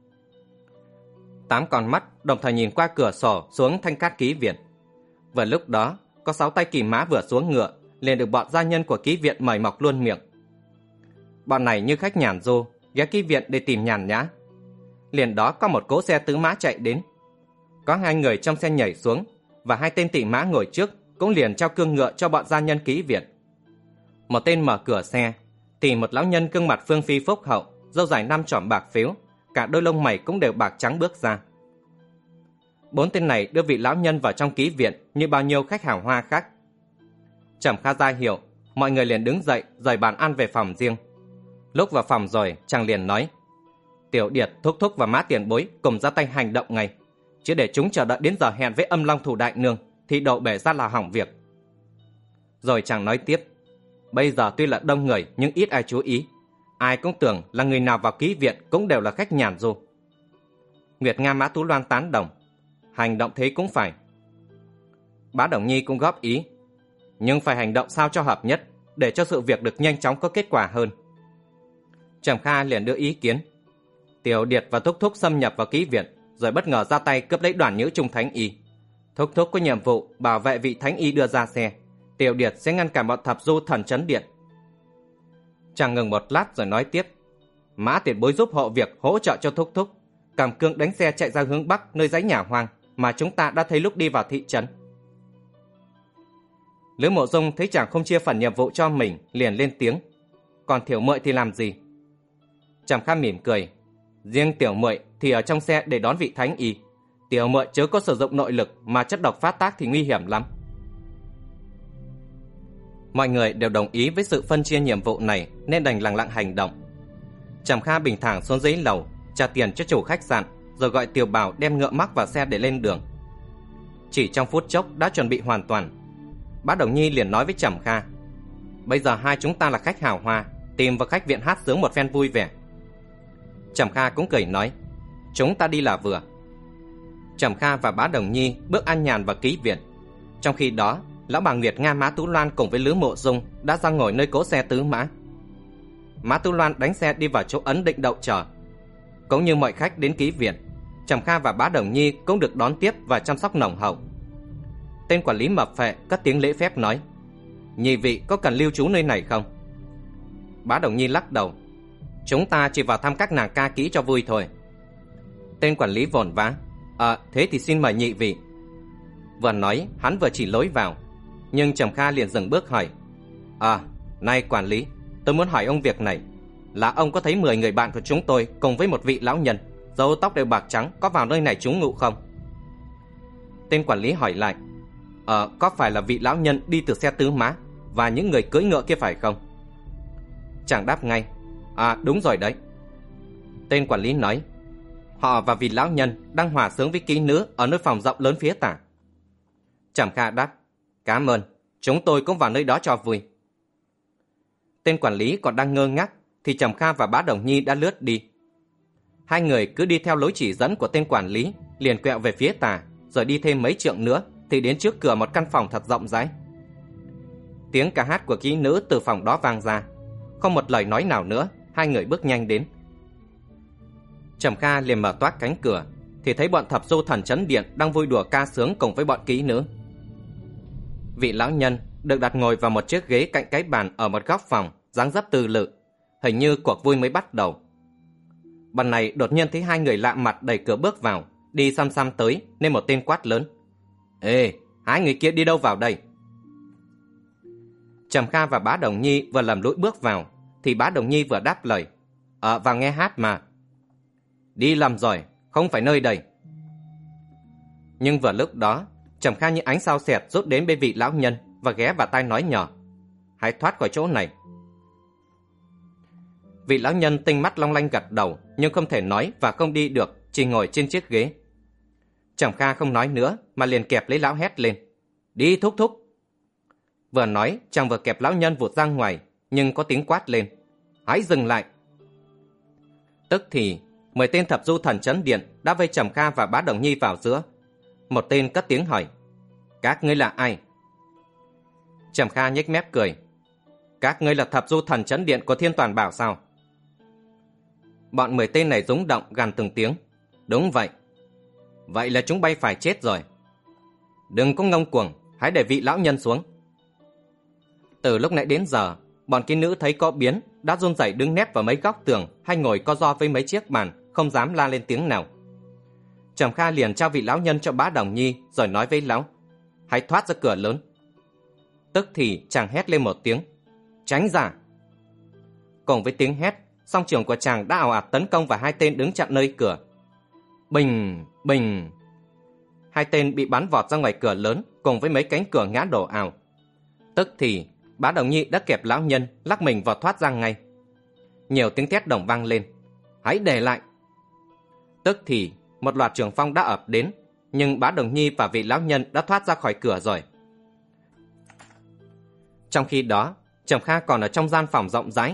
[SPEAKER 1] Tám con mắt đồng thời nhìn qua cửa sổ xuống Thanh Cát Ký Viện. Vào lúc đó có sáu tay kỳ mã vừa xuống ngựa, liền được bọn gia nhân của ký viện mời mọc luôn miệng. Bọn này như khách nhàn du, ghé ký viện để tìm nhàn nhã. Liền đó có một cỗ xe tứ mã chạy đến. Có hai người trong xe nhảy xuống, và hai tên tỳ mã ngồi trước cũng liền trao cương ngựa cho bọn gia nhân ký viện. Một tên mở cửa xe, thì một lão nhân gương mặt phương phi phúc hậu, râu dài năm chỏm bạc phếu, cả đôi lông mày cũng đều bạc trắng bước ra. Bốn tên này đưa vị lão nhân vào trong ký viện như bao nhiêu khách hào hoa khác. Trầm Kha ra hiệu, mọi người liền đứng dậy rời bàn ăn về phòng riêng. Lúc vào phòng rồi, chàng liền nói: Tiểu Điệt, thúc thúc và Mã tiền bối cùng ra tay hành động ngay, chứ để chúng chờ đợi đến giờ hẹn với Âm Long Thủ đại nương thì đậu bể ra là hỏng việc. Rồi chàng nói tiếp: Bây giờ tuy là đông người nhưng ít ai chú ý, ai cũng tưởng là người nào vào ký viện cũng đều là khách nhàn du. Nguyệt Nga Mã Tú Loan tán đồng. Hành động thế cũng phải. Bá Đồng Nhi cũng góp ý. Nhưng phải hành động sao cho hợp nhất, để cho sự việc được nhanh chóng có kết quả hơn. Trầm Kha liền đưa ý kiến. Tiểu Điệt và Thúc Thúc xâm nhập vào ký viện, rồi bất ngờ ra tay cướp lấy đoàn nhữ Trung Thánh Y. Thúc Thúc có nhiệm vụ bảo vệ vị Thánh Y đưa ra xe. Tiểu Điệt sẽ ngăn cản bọn thập du thần trấn điện. Chàng ngừng một lát rồi nói tiếp. Mã tiền bối giúp hộ việc hỗ trợ cho Thúc Thúc, cầm cương đánh xe chạy ra hướng bắc nơi dãy nhà hoang mà chúng ta đã thấy lúc đi vào thị trấn. Lữ Mộ Dung thấy chàng không chia phần nhiệm vụ cho mình, liền lên tiếng. Còn Tiểu Muội thì làm gì? Trầm Kha mỉm cười. Riêng Tiểu Muội thì ở trong xe để đón vị Thánh Y. Tiểu Muội chớ có sử dụng nội lực mà chất độc phát tác thì nguy hiểm lắm. Mọi người đều đồng ý với sự phân chia nhiệm vụ này nên đành lặng lặng hành động. Trầm Kha bình thản xuống dưới lầu, trả tiền cho chủ khách sạn, rồi gọi Tiểu Bảo đem ngựa mắc vào xe để lên đường. Chỉ trong phút chốc đã chuẩn bị hoàn toàn. Bá Đồng Nhi liền nói với Trầm Kha. Bây giờ hai chúng ta là khách hào hoa, tìm vào khách viện hát sướng một phen vui vẻ. Trầm Kha cũng cười nói. Chúng ta đi là vừa. Trầm Kha và Bá Đồng Nhi bước an nhàn vào ký viện. Trong khi đó, lão bà Nguyệt Nga Mã Tú Loan cùng với Lữ Mộ Dung đã ra ngồi nơi cỗ xe tứ mã. Mã Tú Loan đánh xe đi vào chỗ ấn định đậu chờ. Cũng như mọi khách đến ký viện, Trầm Kha và Bá Đồng Nhi cũng được đón tiếp và chăm sóc nồng hậu. Tên quản lý mập phệ cất tiếng lễ phép nói. Nhị vị có cần lưu trú nơi này không? Bá Đồng Nhi lắc đầu. Chúng ta chỉ vào thăm các nàng ca kỹ cho vui thôi. Tên quản lý vồn vã. À, thế thì xin mời nhị vị. Vừa nói hắn vừa chỉ lối vào, nhưng Trầm Kha liền dừng bước hỏi. À, này quản lý, tôi muốn hỏi ông việc này. Là ông có thấy mười người bạn của chúng tôi cùng với một vị lão nhân râu tóc đều bạc trắng có vào nơi này trú ngụ không? Tên quản lý hỏi lại. Ờ, có phải là vị lão nhân đi từ xe tứ mã và những người cưỡi ngựa kia phải không? Chàng đáp ngay. À, đúng rồi đấy. Tên quản lý nói. Họ và vị lão nhân đang hòa sướng với kỹ nữ ở nơi phòng rộng lớn phía tả. Trầm Kha đáp. Cảm ơn, chúng tôi cũng vào nơi đó cho vui. Tên quản lý còn đang ngơ ngác thì Trầm Kha và Bá Đồng Nhi đã lướt đi. Hai người cứ đi theo lối chỉ dẫn của tên quản lý, liền quẹo về phía tả, rồi đi thêm mấy trượng nữa thì đến trước cửa một căn phòng thật rộng rãi. Tiếng ca hát của kỹ nữ từ phòng đó vang ra. Không một lời nói nào nữa, hai người bước nhanh đến. Trầm Kha liền mở toác cánh cửa thì thấy bọn thập du thần trấn điện đang vui đùa ca sướng cùng với bọn kỹ nữ. Vị lão nhân được đặt ngồi vào một chiếc ghế cạnh cái bàn ở một góc phòng, dáng dấp tư lự. Hình như cuộc vui mới bắt đầu. Ban này đột nhiên thấy hai người lạ mặt đẩy cửa bước vào, đi xăm xăm tới nên một tên quát lớn. Ê, hai người kia đi đâu vào đây? Trầm Kha và Bá Đồng Nhi vừa lầm lũi bước vào thì Bá Đồng Nhi vừa đáp lời. Ờ, vào nghe hát mà. Đi lầm rồi, không phải nơi đây. Nhưng vừa lúc đó, Trầm Kha như ánh sao xẹt rút đến bên vị lão nhân và ghé vào tai nói nhỏ. Hãy thoát khỏi chỗ này. Vị lão nhân tinh mắt long lanh gật đầu, nhưng không thể nói và không đi được, chỉ ngồi trên chiếc ghế. Trầm Kha không nói nữa mà liền kẹp lấy lão hét lên. Đi thúc thúc. Vừa nói chàng vừa kẹp lão nhân vụt ra ngoài, nhưng có tiếng quát lên. Hãy dừng lại. Tức thì mười tên thập du thần trấn điện đã vây Trầm Kha và Bá Đồng Nhi vào giữa. Một tên cất tiếng hỏi. Các ngươi là ai? Trầm Kha nhếch mép cười. Các ngươi là thập du thần trấn điện của Thiên Toàn Bảo sao? Bọn mười tên này rúng động gằn từng tiếng. Đúng vậy. Vậy là chúng bay phải chết rồi. Đừng có ngông cuồng, hãy để vị lão nhân xuống. Từ lúc nãy đến giờ, bọn kỹ nữ thấy có biến đã run rẩy đứng nép vào mấy góc tường hay ngồi co ro với mấy chiếc bàn, không dám la lên tiếng nào. Trầm Kha liền trao vị lão nhân cho Bá Đồng Nhi rồi nói với lão. Hãy thoát ra cửa lớn. Tức thì chàng hét lên một tiếng. Tránh ra. Cùng với tiếng hét, song trường của chàng đã ào ạt tấn công vào hai tên đứng chặn nơi cửa. Bình, bình. Hai tên bị bắn vọt ra ngoài cửa lớn cùng với mấy cánh cửa ngã đổ ào. Tức thì Bá Đồng Nhi đã kẹp lão nhân lắc mình vọt thoát ra ngay. Nhiều tiếng thét đồng vang lên. Hãy để lại. Tức thì một loạt trường phong đã ập đến, nhưng Bá Đồng Nhi và vị lão nhân đã thoát ra khỏi cửa rồi. Trong khi đó, Trầm Kha còn ở trong gian phòng rộng rãi,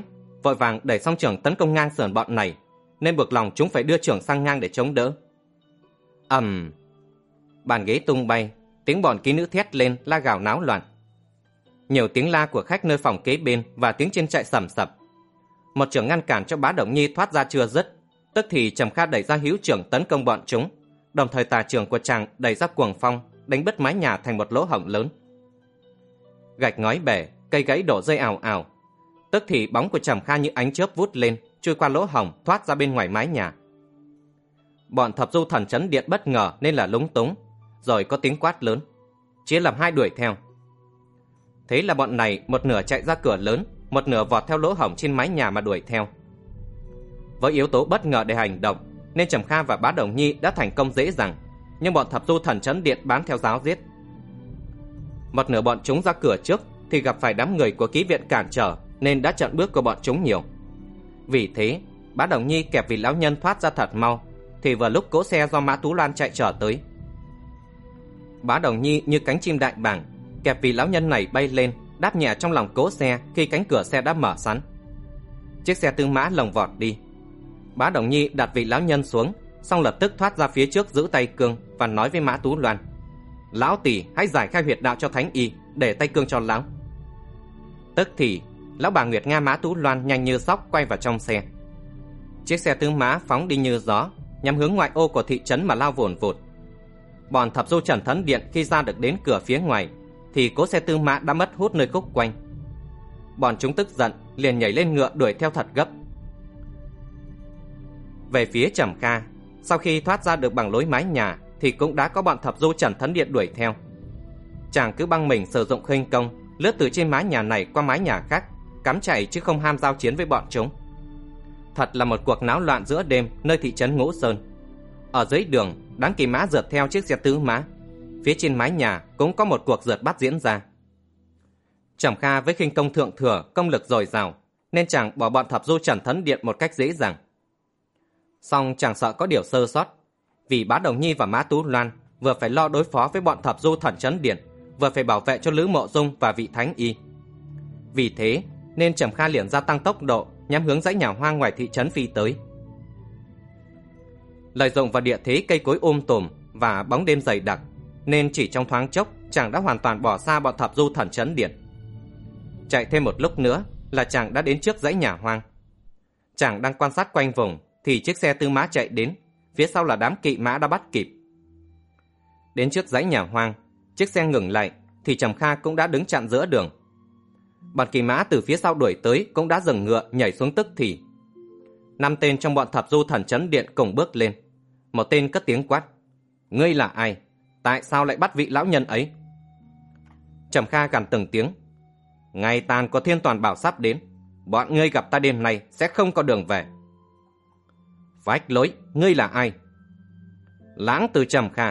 [SPEAKER 1] vội vàng đẩy song trưởng tấn công ngang sườn bọn này, nên buộc lòng chúng phải đưa trưởng sang ngang để chống đỡ. ầm, bàn ghế tung bay, tiếng bọn kỹ nữ thét lên la gào náo loạn. Nhiều tiếng la của khách nơi phòng kế bên và tiếng trên chạy sầm sập. Một trưởng ngăn cản cho Bá Đồng Nhi thoát ra chưa dứt, tức thì Trầm Kha đẩy ra hữu trưởng tấn công bọn chúng, đồng thời tà trưởng của chàng đẩy ra cuồng phong, đánh bứt mái nhà thành một lỗ hổng lớn. Gạch ngói bể, cây gãy đổ rơi ào ào, tức thì bóng của Trầm Kha như ánh chớp vút lên, chui qua lỗ hổng thoát ra bên ngoài mái nhà. Bọn Thập Du Thần Chấn Điện bất ngờ nên là lúng túng, rồi có tiếng quát lớn, chia làm hai đuổi theo. Thế là bọn này một nửa chạy ra cửa lớn, một nửa vọt theo lỗ hổng trên mái nhà mà đuổi theo. Với yếu tố bất ngờ để hành động, nên Trầm Kha và Bá Đồng Nhi đã thành công dễ dàng, nhưng bọn Thập Du Thần Chấn Điện bám theo giáo giết. Một nửa bọn chúng ra cửa trước thì gặp phải đám người của ký viện cản trở, nên đã chặn bước của bọn chúng nhiều. Vì thế, Bá Đồng Nhi kẹp vị lão nhân thoát ra thật mau, thì vừa lúc cỗ xe do Mã Tú Loan chạy trở tới. Bá Đồng Nhi như cánh chim đại bàng, kẹp vị lão nhân này bay lên, đáp nhẹ trong lòng cỗ xe khi cánh cửa xe đã mở sẵn. Chiếc xe tư mã lồng vọt đi. Bá Đồng Nhi đặt vị lão nhân xuống, xong lập tức thoát ra phía trước giữ tay cương và nói với Mã Tú Loan, lão tỷ hãy giải khai huyệt đạo cho thánh y, để tay cương cho lão. Tức thì lão bà Nguyệt Nga Mã Tú Loan nhanh như sóc quay vào trong xe. Chiếc xe tư mã phóng đi như gió, nhắm hướng ngoại ô của thị trấn mà lao vồn vụt. Bọn Thập Du Trần Thấn Điện khi ra được đến cửa phía ngoài thì cỗ xe tư mã đã mất hút nơi khúc quanh. Bọn chúng tức giận liền nhảy lên ngựa đuổi theo thật gấp. Về phía Trầm Kha, sau khi thoát ra được bằng lối mái nhà thì cũng đã có bọn Thập Du Trần Thấn Điện đuổi theo. Chàng cứ băng mình sử dụng khinh công, lướt từ trên mái nhà này qua mái nhà khác, cắm chạy chứ không ham giao chiến với bọn chúng. Thật là một cuộc náo loạn giữa đêm nơi thị trấn Ngũ Sơn. Ở dưới đường, đám kỳ mã rượt theo chiếc xe tứ mã. Phía trên mái nhà cũng có một cuộc rượt bắt diễn ra. Trầm Kha với khinh công thượng thừa, công lực dồi dào, nên chàng bỏ bọn Thập Du Trần Thấn Điện một cách dễ dàng. Song chàng sợ có điều sơ sót, vì Bá Đồng Nhi và Mã Tú Loan vừa phải lo đối phó với bọn Thập Du Thần Chấn Điện, vừa phải bảo vệ cho Lữ Mộ Dung và vị thánh y. Vì thế nên Trầm Kha liền gia tăng tốc độ, nhắm hướng dãy nhà hoang ngoài thị trấn phi tới. Lợi dụng vào địa thế cây cối um tùm và bóng đêm dày đặc, nên chỉ trong thoáng chốc chàng đã hoàn toàn bỏ xa bọn Thập Du Thần Chấn Điện. Chạy thêm một lúc nữa là chàng đã đến trước dãy nhà hoang. Chàng đang quan sát quanh vùng thì chiếc xe tư mã chạy đến, phía sau là đám kỵ mã đã bắt kịp. Đến trước dãy nhà hoang, chiếc xe ngừng lại thì Trầm Kha cũng đã đứng chặn giữa đường. Bọn kỵ mã từ phía sau đuổi tới cũng đã dừng ngựa nhảy xuống tức thì. Năm tên trong bọn Thập Du Thần Chấn Điện cùng bước lên. Một tên cất tiếng quát, ngươi là ai? Tại sao lại bắt vị lão nhân ấy? Trầm Kha gằn từng tiếng, ngày tàn của Thiên Toàn Bảo sắp đến, bọn ngươi gặp ta đêm nay sẽ không có đường về. Phách lối, ngươi là ai? Lãng Từ Trầm Kha.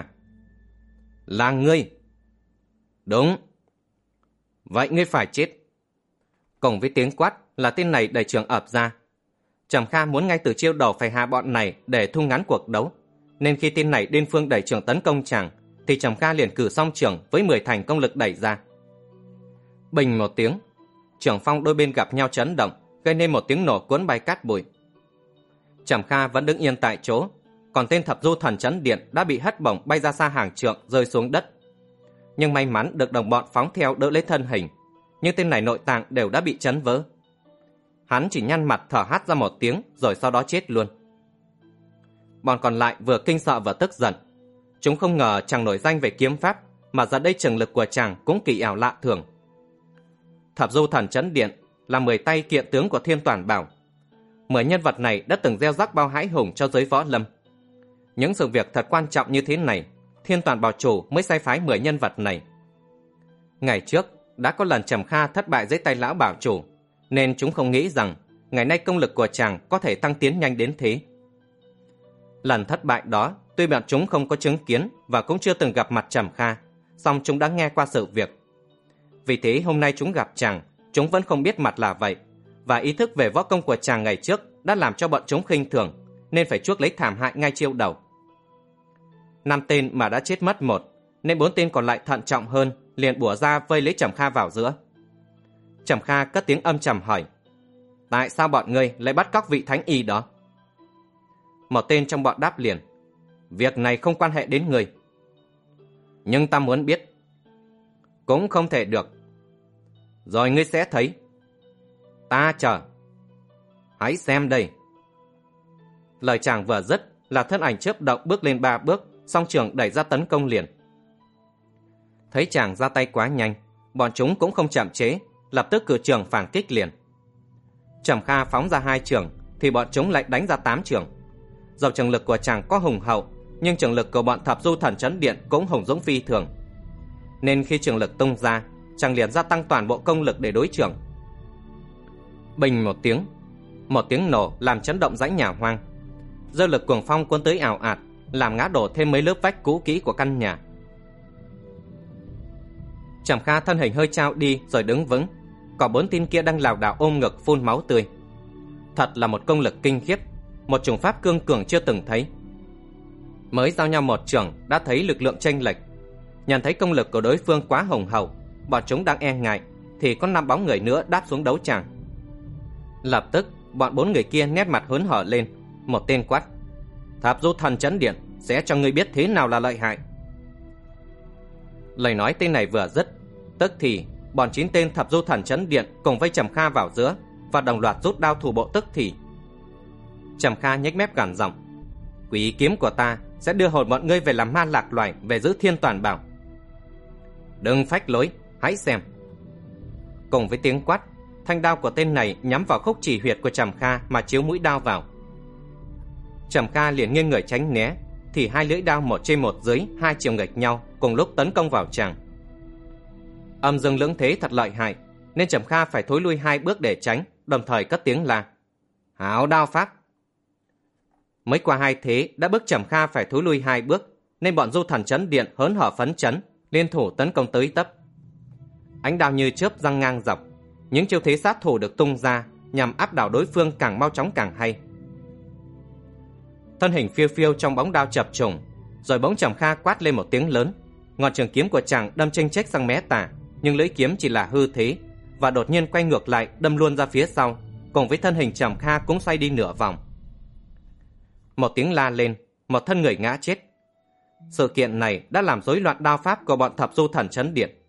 [SPEAKER 1] Là ngươi? Đúng. Vậy ngươi phải chết. Cùng với tiếng quát là tên này đẩy trường ập ra. Trầm Kha muốn ngay từ chiêu đầu phải hạ bọn này để thu ngắn cuộc đấu, nên khi tên này điên phương đẩy trường tấn công chàng thì Trầm Kha liền cử song trường với mười thành công lực đẩy ra. Bình một tiếng, trường phong đôi bên gặp nhau chấn động, gây nên một tiếng nổ cuốn bay cát bụi. Trầm Kha vẫn đứng yên tại chỗ, còn tên Thập Du Thần Chấn Điện đã bị hất bổng bay ra xa hàng trượng rơi xuống đất. Nhưng may mắn được đồng bọn phóng theo đỡ lấy thân hình, nhưng tên này nội tạng đều đã bị chấn vỡ. Hắn chỉ nhăn mặt thở hắt ra một tiếng rồi sau đó chết luôn. Bọn còn lại vừa kinh sợ vừa tức giận. Chúng không ngờ chàng nổi danh về kiếm pháp, mà giờ đây trường lực của chàng cũng kỳ ảo lạ thường. Thập Du Thần Chấn Điện là mười tay kiện tướng của Thiên Toàn Bảo. Mười nhân vật này đã từng gieo rắc bao hãi hùng cho giới võ lâm. Những sự việc thật quan trọng như thế này, Thiên Toàn Bảo chủ mới sai phái mười nhân vật này. Ngày trước đã có lần Trầm Kha thất bại dưới tay lão bảo chủ, nên chúng không nghĩ rằng ngày nay công lực của chàng có thể tăng tiến nhanh đến thế. Lần thất bại đó, tuy bọn chúng không có chứng kiến và cũng chưa từng gặp mặt Trầm Kha, song chúng đã nghe qua sự việc. Vì thế hôm nay chúng gặp chàng, chúng vẫn không biết mặt là vậy, và ý thức về võ công của chàng ngày trước đã làm cho bọn chúng khinh thường, nên phải chuốc lấy thảm hại ngay chiêu đầu. Năm tên mà đã chết mất một, nên bốn tên còn lại thận trọng hơn, liền bủa ra vây lấy Trầm Kha vào giữa. Trầm Kha cất tiếng âm trầm hỏi, tại sao bọn ngươi lại bắt cóc vị thánh y đó? Một tên trong bọn đáp liền: Việc này không quan hệ đến ngươi. Nhưng ta muốn biết. Cũng không thể được. Rồi ngươi sẽ thấy. Ta chờ. Hãy xem đây. Lời chàng vừa dứt là thân ảnh chớp động bước lên ba bước, song trường đẩy ra tấn công liền. Thấy chàng ra tay quá nhanh, bọn chúng cũng không chậm chế, lập tức cử trường phản kích liền. Trầm Kha phóng ra hai trường thì bọn chúng lại đánh ra tám trường. Dầu trường lực của chàng có hùng hậu, nhưng trường lực của bọn Thập Du Thần Chấn Điện cũng hùng dũng phi thường, nên khi trường lực tung ra, chàng liền gia tăng toàn bộ công lực để đối trường. Bình một tiếng, một tiếng nổ làm chấn động dãy nhà hoang. Dư lực cuồng phong cuốn tới ảo ạt, làm ngã đổ thêm mấy lớp vách cũ kỹ của căn nhà. Trầm Kha thân hình hơi trao đi rồi đứng vững, còn bốn tên kia đang lảo đảo ôm ngực phun máu tươi. Thật là một công lực kinh khiếp, một chủng pháp cương cường chưa từng thấy. Mới giao nhau một trường đã thấy lực lượng chênh lệch. Nhận thấy công lực của đối phương quá hùng hậu, bọn chúng đang e ngại, thì có năm bóng người nữa đáp xuống đấu tràng. Lập tức bọn bốn người kia nét mặt hớn hở lên. Một tên quát: Thập Du Thần Chấn Điện sẽ cho ngươi biết thế nào là lợi hại. Lời nói tên này vừa dứt, tức thì bọn chín tên Thập Du Thần Chấn Điện cùng vây Trầm Kha vào giữa và đồng loạt rút đao thủ bộ tức thì. Trầm Kha nhếch mép gằn giọng: Quỷ kiếm của ta sẽ đưa hồn bọn ngươi về làm ma lạc loài, về giữ thiên toàn bảo. Đừng phách lối, hãy xem. Cùng với tiếng quát, thanh đao của tên này nhắm vào khúc chỉ huyệt của Trầm Kha mà chiếu mũi đao vào. Trầm Kha liền nghiêng người tránh né, thì hai lưỡi đao một trên một dưới, hai chiều nghịch nhau, cùng lúc tấn công vào chàng. Âm dương lưỡng thế thật lợi hại, nên Trầm Kha phải thối lui hai bước để tránh, đồng thời cất tiếng la: Hảo đao pháp! Mới qua hai thế đã bức Trầm Kha phải thối lui hai bước, nên bọn Du Thần Chấn Điện hớn hở phấn chấn, liên thủ tấn công tới tấp. Ánh đao như chớp giăng ngang dọc, những chiêu thế sát thủ được tung ra nhằm áp đảo đối phương càng mau chóng càng hay. Thân hình phiêu phiêu trong bóng đao chập trùng, rồi bỗng Trầm Kha quát lên một tiếng lớn. Ngọn trường kiếm của chàng đâm chênh chếch sang mé tả, nhưng lưỡi kiếm chỉ là hư thế, và đột nhiên quay ngược lại đâm luôn ra phía sau, cùng với thân hình Trầm Kha cũng xoay đi nửa vòng. Một tiếng la lên, một thân người ngã chết. Sự kiện này đã làm rối loạn đao pháp của bọn Thập Du Thần Chấn Điện.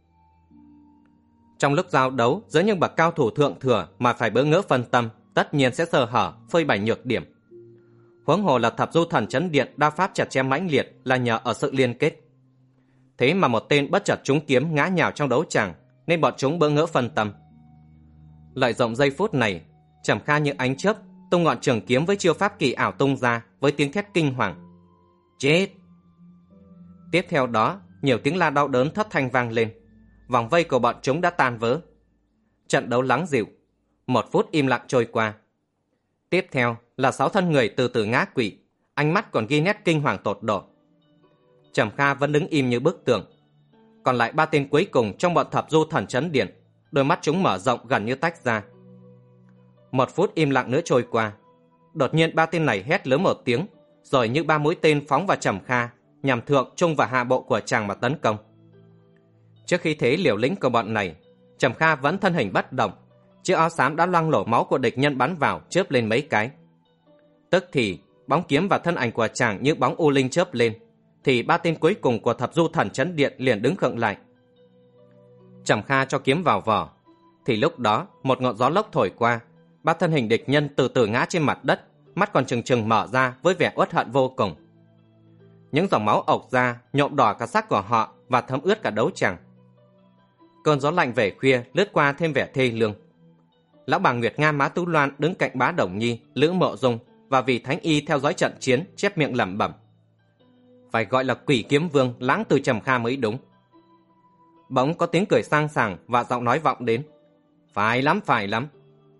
[SPEAKER 1] Trong lúc giao đấu giữa những bậc cao thủ thượng thừa mà phải bỡ ngỡ phân tâm, tất nhiên sẽ sơ hở, phơi bày nhược điểm. Huống hồ là Thập Du Thần Chấn Điện đao pháp chặt chém mãnh liệt là nhờ ở sự liên kết. Thế mà một tên bất chợt trúng kiếm ngã nhào trong đấu tràng, nên bọn chúng bỡ ngỡ phân tâm. Lợi dụng giây phút này, Trầm Kha như ánh chớp tung ngọn trường kiếm với chiêu pháp kỳ ảo tung ra với tiếng thét kinh hoàng: Chết! Tiếp theo đó, nhiều tiếng la đau đớn thất thanh vang lên. Vòng vây của bọn chúng đã tan vỡ. Trận đấu lắng dịu. Một phút im lặng trôi qua. Tiếp theo là sáu thân người từ từ ngã quỵ, ánh mắt còn ghi nét kinh hoàng tột độ. Trầm Kha vẫn đứng im như bức tường. Còn lại ba tên cuối cùng trong bọn Thập Du Thần Chấn Điện, đôi mắt chúng mở rộng gần như tách ra. Một phút im lặng nữa trôi qua. Đột nhiên ba tên này hét lớn một tiếng, rồi như ba mũi tên phóng vào Trầm Kha, nhằm thượng trung và hạ bộ của chàng mà tấn công. Trước khi thế liều lĩnh của bọn này, Trầm Kha vẫn thân hình bất động, chiếc áo xám đã loang lổ máu của địch nhân bắn vào chớp lên mấy cái. Tức thì bóng kiếm và thân ảnh của chàng như bóng u linh chớp lên, thì ba tên cuối cùng của Thập Du Thần Chấn Điện liền đứng khựng lại. Trầm Kha cho kiếm vào vỏ, thì lúc đó một ngọn gió lốc thổi qua, ba thân hình địch nhân từ từ ngã trên mặt đất, mắt còn trừng trừng mở ra với vẻ uất hận vô cùng. Những dòng máu ộc ra nhuộm đỏ cả xác của họ và thấm ướt cả đấu tràng. Cơn gió lạnh về khuya lướt qua thêm vẻ thê lương. Lão bà Nguyệt Nga Mã Tú Loan đứng cạnh Bá Đồng Nhi, Lữ Mộ Dung và vị Thánh Y theo dõi trận chiến, chép miệng lẩm bẩm: Phải gọi là Quỷ Kiếm Vương lãng từ Trầm Kha mới đúng. Bỗng có tiếng cười sang sảng và giọng nói vọng đến: Phải lắm, phải lắm.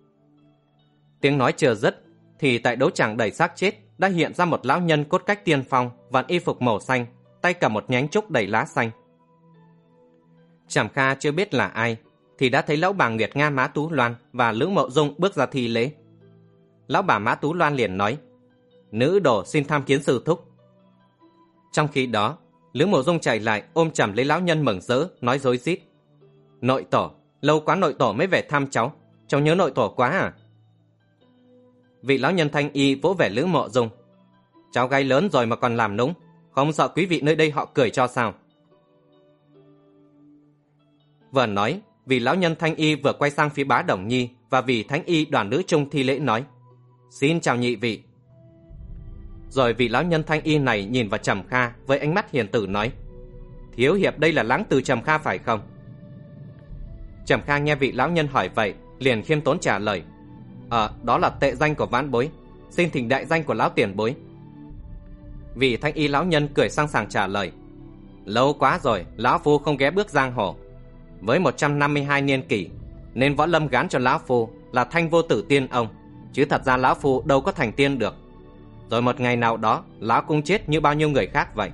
[SPEAKER 1] Tiếng nói chưa dứt thì tại đấu tràng đầy xác chết đã hiện ra một lão nhân cốt cách tiên phong, vặn y phục màu xanh, tay cầm một nhánh trúc đầy lá xanh. Trầm Kha chưa biết là ai thì đã thấy lão bà Nguyệt Nga Mã Tú Loan và Lữ Mộ Dung bước ra thi lễ. Lão bà Mã Tú Loan liền nói: Nữ đồ xin tham kiến sư thúc. Trong khi đó, Lữ Mộ Dung chạy lại ôm chầm lấy lão nhân mừng rỡ, nói rối rít: Nội tổ, lâu quá nội tổ mới về thăm cháu, cháu nhớ nội tổ quá à? Vị lão nhân Thanh Y vỗ vẻ Lữ Mộ Dung. Cháu gái lớn rồi mà còn làm nũng, không sợ quý vị nơi đây họ cười cho sao? Vừa nói, vị lão nhân Thanh Y vừa quay sang phía Bá Đồng Nhi và vị Thánh Y Đoàn Nữ Trung thi lễ nói: Xin chào nhị vị. Rồi vị lão nhân Thanh Y này nhìn vào Trầm Kha với ánh mắt hiền tử nói: Thiếu hiệp đây là lãng từ Trầm Kha phải không? Trầm Kha nghe vị lão nhân hỏi vậy, liền khiêm tốn trả lời: Ờ, đó là tệ danh của vãn bối, xin thỉnh đại danh của lão tiền bối. Vị Thanh Y lão nhân cười sang sảng trả lời: Lâu quá rồi lão phu không ghé bước giang hồ. Với một trăm năm mươi hai niên kỷ, nên võ lâm gán cho lão phu là Thanh Vô Tử Tiên ông, chứ thật ra lão phu đâu có thành tiên được. Rồi một ngày nào đó lão cũng chết như bao nhiêu người khác vậy.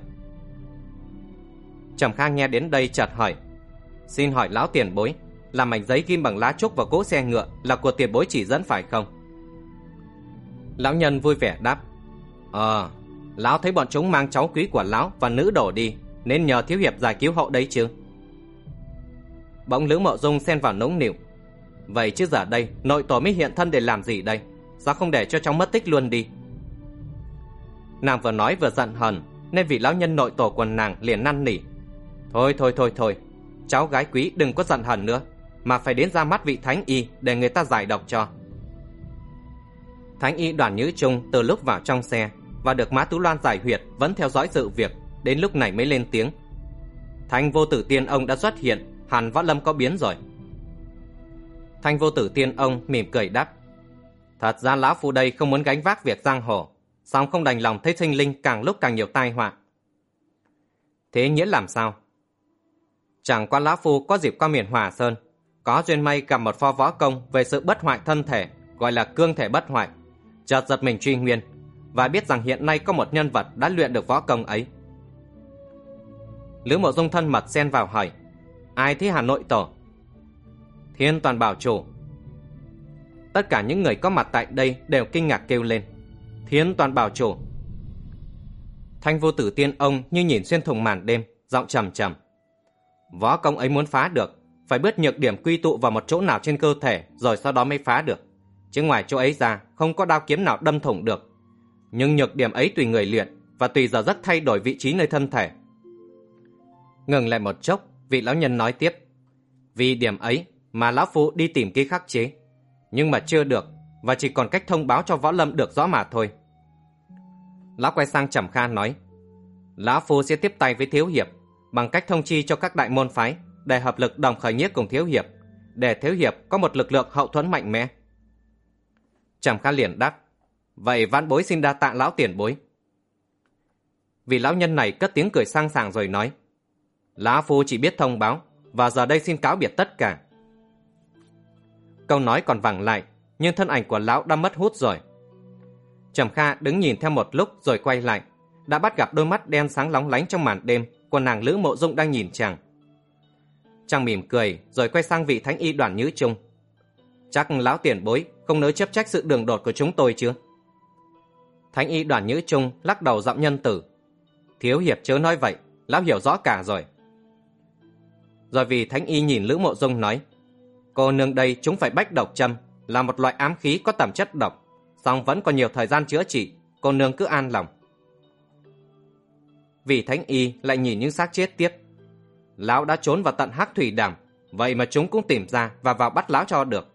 [SPEAKER 1] Trầm Kha nghe đến đây chợt hỏi: Xin hỏi lão tiền bối, là mảnh giấy ghim bằng lá trúc và cỗ xe ngựa là của tiền bối chỉ dẫn phải không? Lão nhân vui vẻ đáp: Ờ, lão thấy bọn chúng mang cháu quý của lão và nữ đổ đi, nên nhờ thiếu hiệp giải cứu hộ đấy chứ. Bỗng Lữ Mộ Dung xen vào nũng nịu: Vậy chứ giờ đây nội tổ mới hiện thân để làm gì đây? Sao không để cho cháu mất tích luôn đi? Nàng vừa nói vừa giận hờn, nên vị lão nhân nội tổ của nàng liền năn nỉ: Thôi thôi thôi thôi, cháu gái quý đừng có giận hờn nữa, mà phải đến ra mắt vị Thánh Y để người ta giải độc cho. Thánh Y Đoàn Nhữ Trung từ lúc vào trong xe và được Mã Tú Loan giải huyệt vẫn theo dõi sự việc, đến lúc này mới lên tiếng: Thanh Vô Tử Tiên ông đã xuất hiện, hẳn võ lâm có biến rồi. Thanh Vô Tử Tiên ông mỉm cười đáp: Thật ra lão phu đây không muốn gánh vác việc giang hồ, song không đành lòng thấy sinh linh càng lúc càng nhiều tai họa. Thế nghĩa làm sao? Chẳng qua lão phu có dịp qua miền Hòa Sơn, có duyên may gặp một pho võ công về sự bất hoại thân thể, gọi là cương thể bất hoại, chợt giật mình truy nguyên và biết rằng hiện nay có một nhân vật đã luyện được võ công ấy. Lữ Mộ Dung thân mật xen vào hỏi: Ai thế Hà Nội tổ? Thiên Toàn Bảo Chủ. Tất cả những người có mặt tại đây đều kinh ngạc kêu lên: Thiên Toàn Bảo Chủ. Thanh Vô Tử Tiên ông như nhìn xuyên thủng màn đêm, giọng trầm trầm: Võ công ấy muốn phá được, phải biết nhược điểm quy tụ vào một chỗ nào trên cơ thể, rồi sau đó mới phá được. Chứ ngoài chỗ ấy ra, không có đao kiếm nào đâm thủng được. Nhưng nhược điểm ấy tùy người luyện, và tùy giờ giấc thay đổi vị trí nơi thân thể. Ngừng lại một chốc, vị lão nhân nói tiếp: Vì điểm ấy mà lão phu đi tìm ký khắc chế, nhưng mà chưa được, và chỉ còn cách thông báo cho võ lâm được rõ mà thôi. Lão quay sang Trầm Kha nói: Lão phu sẽ tiếp tay với thiếu hiệp bằng cách thông chi cho các đại môn phái để hợp lực đồng khởi nghĩa cùng thiếu hiệp, để thiếu hiệp có một lực lượng hậu thuẫn mạnh mẽ. Trầm Kha liền đáp: Vậy vãn bối xin đa tạ lão tiền bối. Vị lão nhân này cất tiếng cười sang sảng rồi nói: Lão phu chỉ biết thông báo, và giờ đây xin cáo biệt tất cả. Câu nói còn vẳng lại, nhưng thân ảnh của lão đã mất hút rồi. Trầm Kha đứng nhìn theo một lúc rồi quay lại, đã bắt gặp đôi mắt đen sáng lóng lánh trong màn đêm của nàng Lữ Mộ Dung đang nhìn chàng. Chàng mỉm cười rồi quay sang vị Thánh Y Đoàn Nhữ Trung: Chắc lão tiền bối không nỡ chấp trách sự đường đột của chúng tôi chứ? Thánh Y Đoàn Nhữ Trung lắc đầu giọng nhân tử: Thiếu hiệp chớ nói vậy, lão hiểu rõ cả rồi. Rồi vì Thánh Y nhìn Lữ Mộ Dung nói: Cô nương đây chúng phải bách độc châm, là một loại ám khí có tẩm chất độc, song vẫn còn nhiều thời gian chữa trị, cô nương cứ an lòng. Vì Thánh Y lại nhìn những xác chết tiếp: Lão đã trốn vào tận Hắc Thủy Đàm, vậy mà chúng cũng tìm ra và vào bắt lão cho được.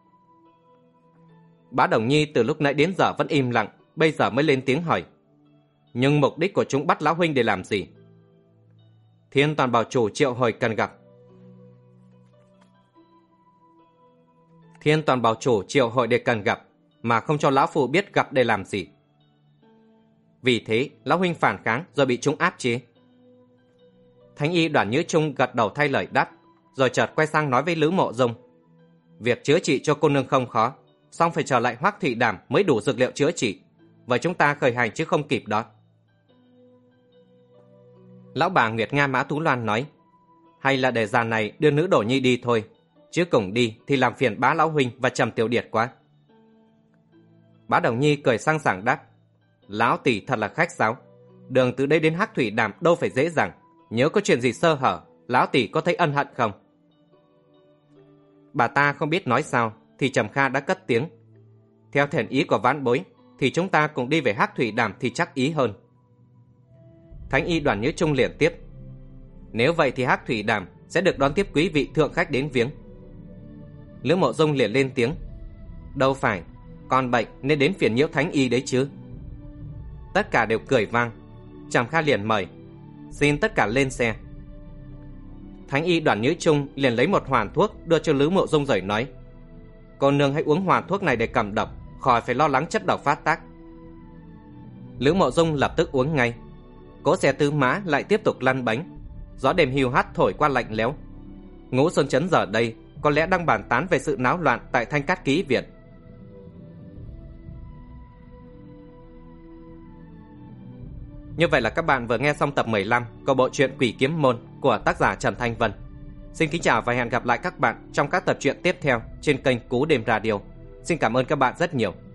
[SPEAKER 1] Bá Đồng Nhi từ lúc nãy đến giờ vẫn im lặng, bây giờ mới lên tiếng hỏi: Nhưng mục đích của chúng bắt lão huynh để làm gì? Thiên Toàn Bảo Chủ triệu hồi cần gặp. Thiên Toàn Bảo Chủ triệu hồi để cần gặp, mà không cho lão phu biết gặp để làm gì. Vì thế lão huynh phản kháng rồi bị chúng áp chế. Thánh Y Đoàn Nhữ Trung gật đầu thay lời đáp, rồi chợt quay sang nói với Lữ Mộ Dung: Việc chữa trị cho cô nương không khó, song phải trở lại Hoắc Thủy Đàm mới đủ dược liệu chữa trị, vậy chúng ta khởi hành chứ không kịp đó. Lão bà Nguyệt Nga Mã Tú Loan nói: Hay là để già này đưa nữ Đổ Nhi đi thôi, chứ cùng đi thì làm phiền Bá lão huynh và Trầm tiểu điệt quá. Bá Đồng Nhi cười sang sảng đáp: Lão tỷ thật là khách sáo, đường từ đây đến Hắc Thủy Đàm đâu phải dễ dàng, nhớ có chuyện gì sơ hở, lão tỷ có thấy ân hận không? Bà ta không biết nói sao thì Trầm Kha đã cất tiếng: Theo thiện ý của vãn bối thì chúng ta cùng đi về Hắc Thủy Đàm thì chắc ý hơn. Thánh y Đoàn Nhữ Trung liền tiếp: Nếu vậy thì Hắc Thủy Đàm sẽ được đón tiếp quý vị thượng khách đến viếng. Lữ Mộ Dung liền lên tiếng: Đâu phải, con bệnh nên đến phiền nhiễu thánh y đấy chứ. Tất cả đều cười vang. Trầm Kha liền mời: Xin tất cả lên xe. Thánh y Đoàn Nhữ Trung liền lấy một hoàn thuốc đưa cho Lữ Mộ Dung rồi nói: Cô nương hãy uống hoàn thuốc này để cầm độc, khỏi phải lo lắng chất độc phát tác. Lữ Mộ Dung lập tức uống ngay. Cỗ xe tứ mã lại tiếp tục lăn bánh. Gió đêm hiu hắt thổi qua lạnh lẽo. Ngũ Xuân Trấn giờ đây có lẽ đang bàn tán về sự náo loạn tại Thanh Cát Ký Viện. Như vậy là các bạn vừa nghe xong tập mười lăm của bộ truyện Quỷ Kiếm Môn của tác giả Trần Thanh Vân. Xin kính chào và hẹn gặp lại các bạn trong các tập truyện tiếp theo trên kênh Cú Đêm Radio. Xin cảm ơn các bạn rất nhiều.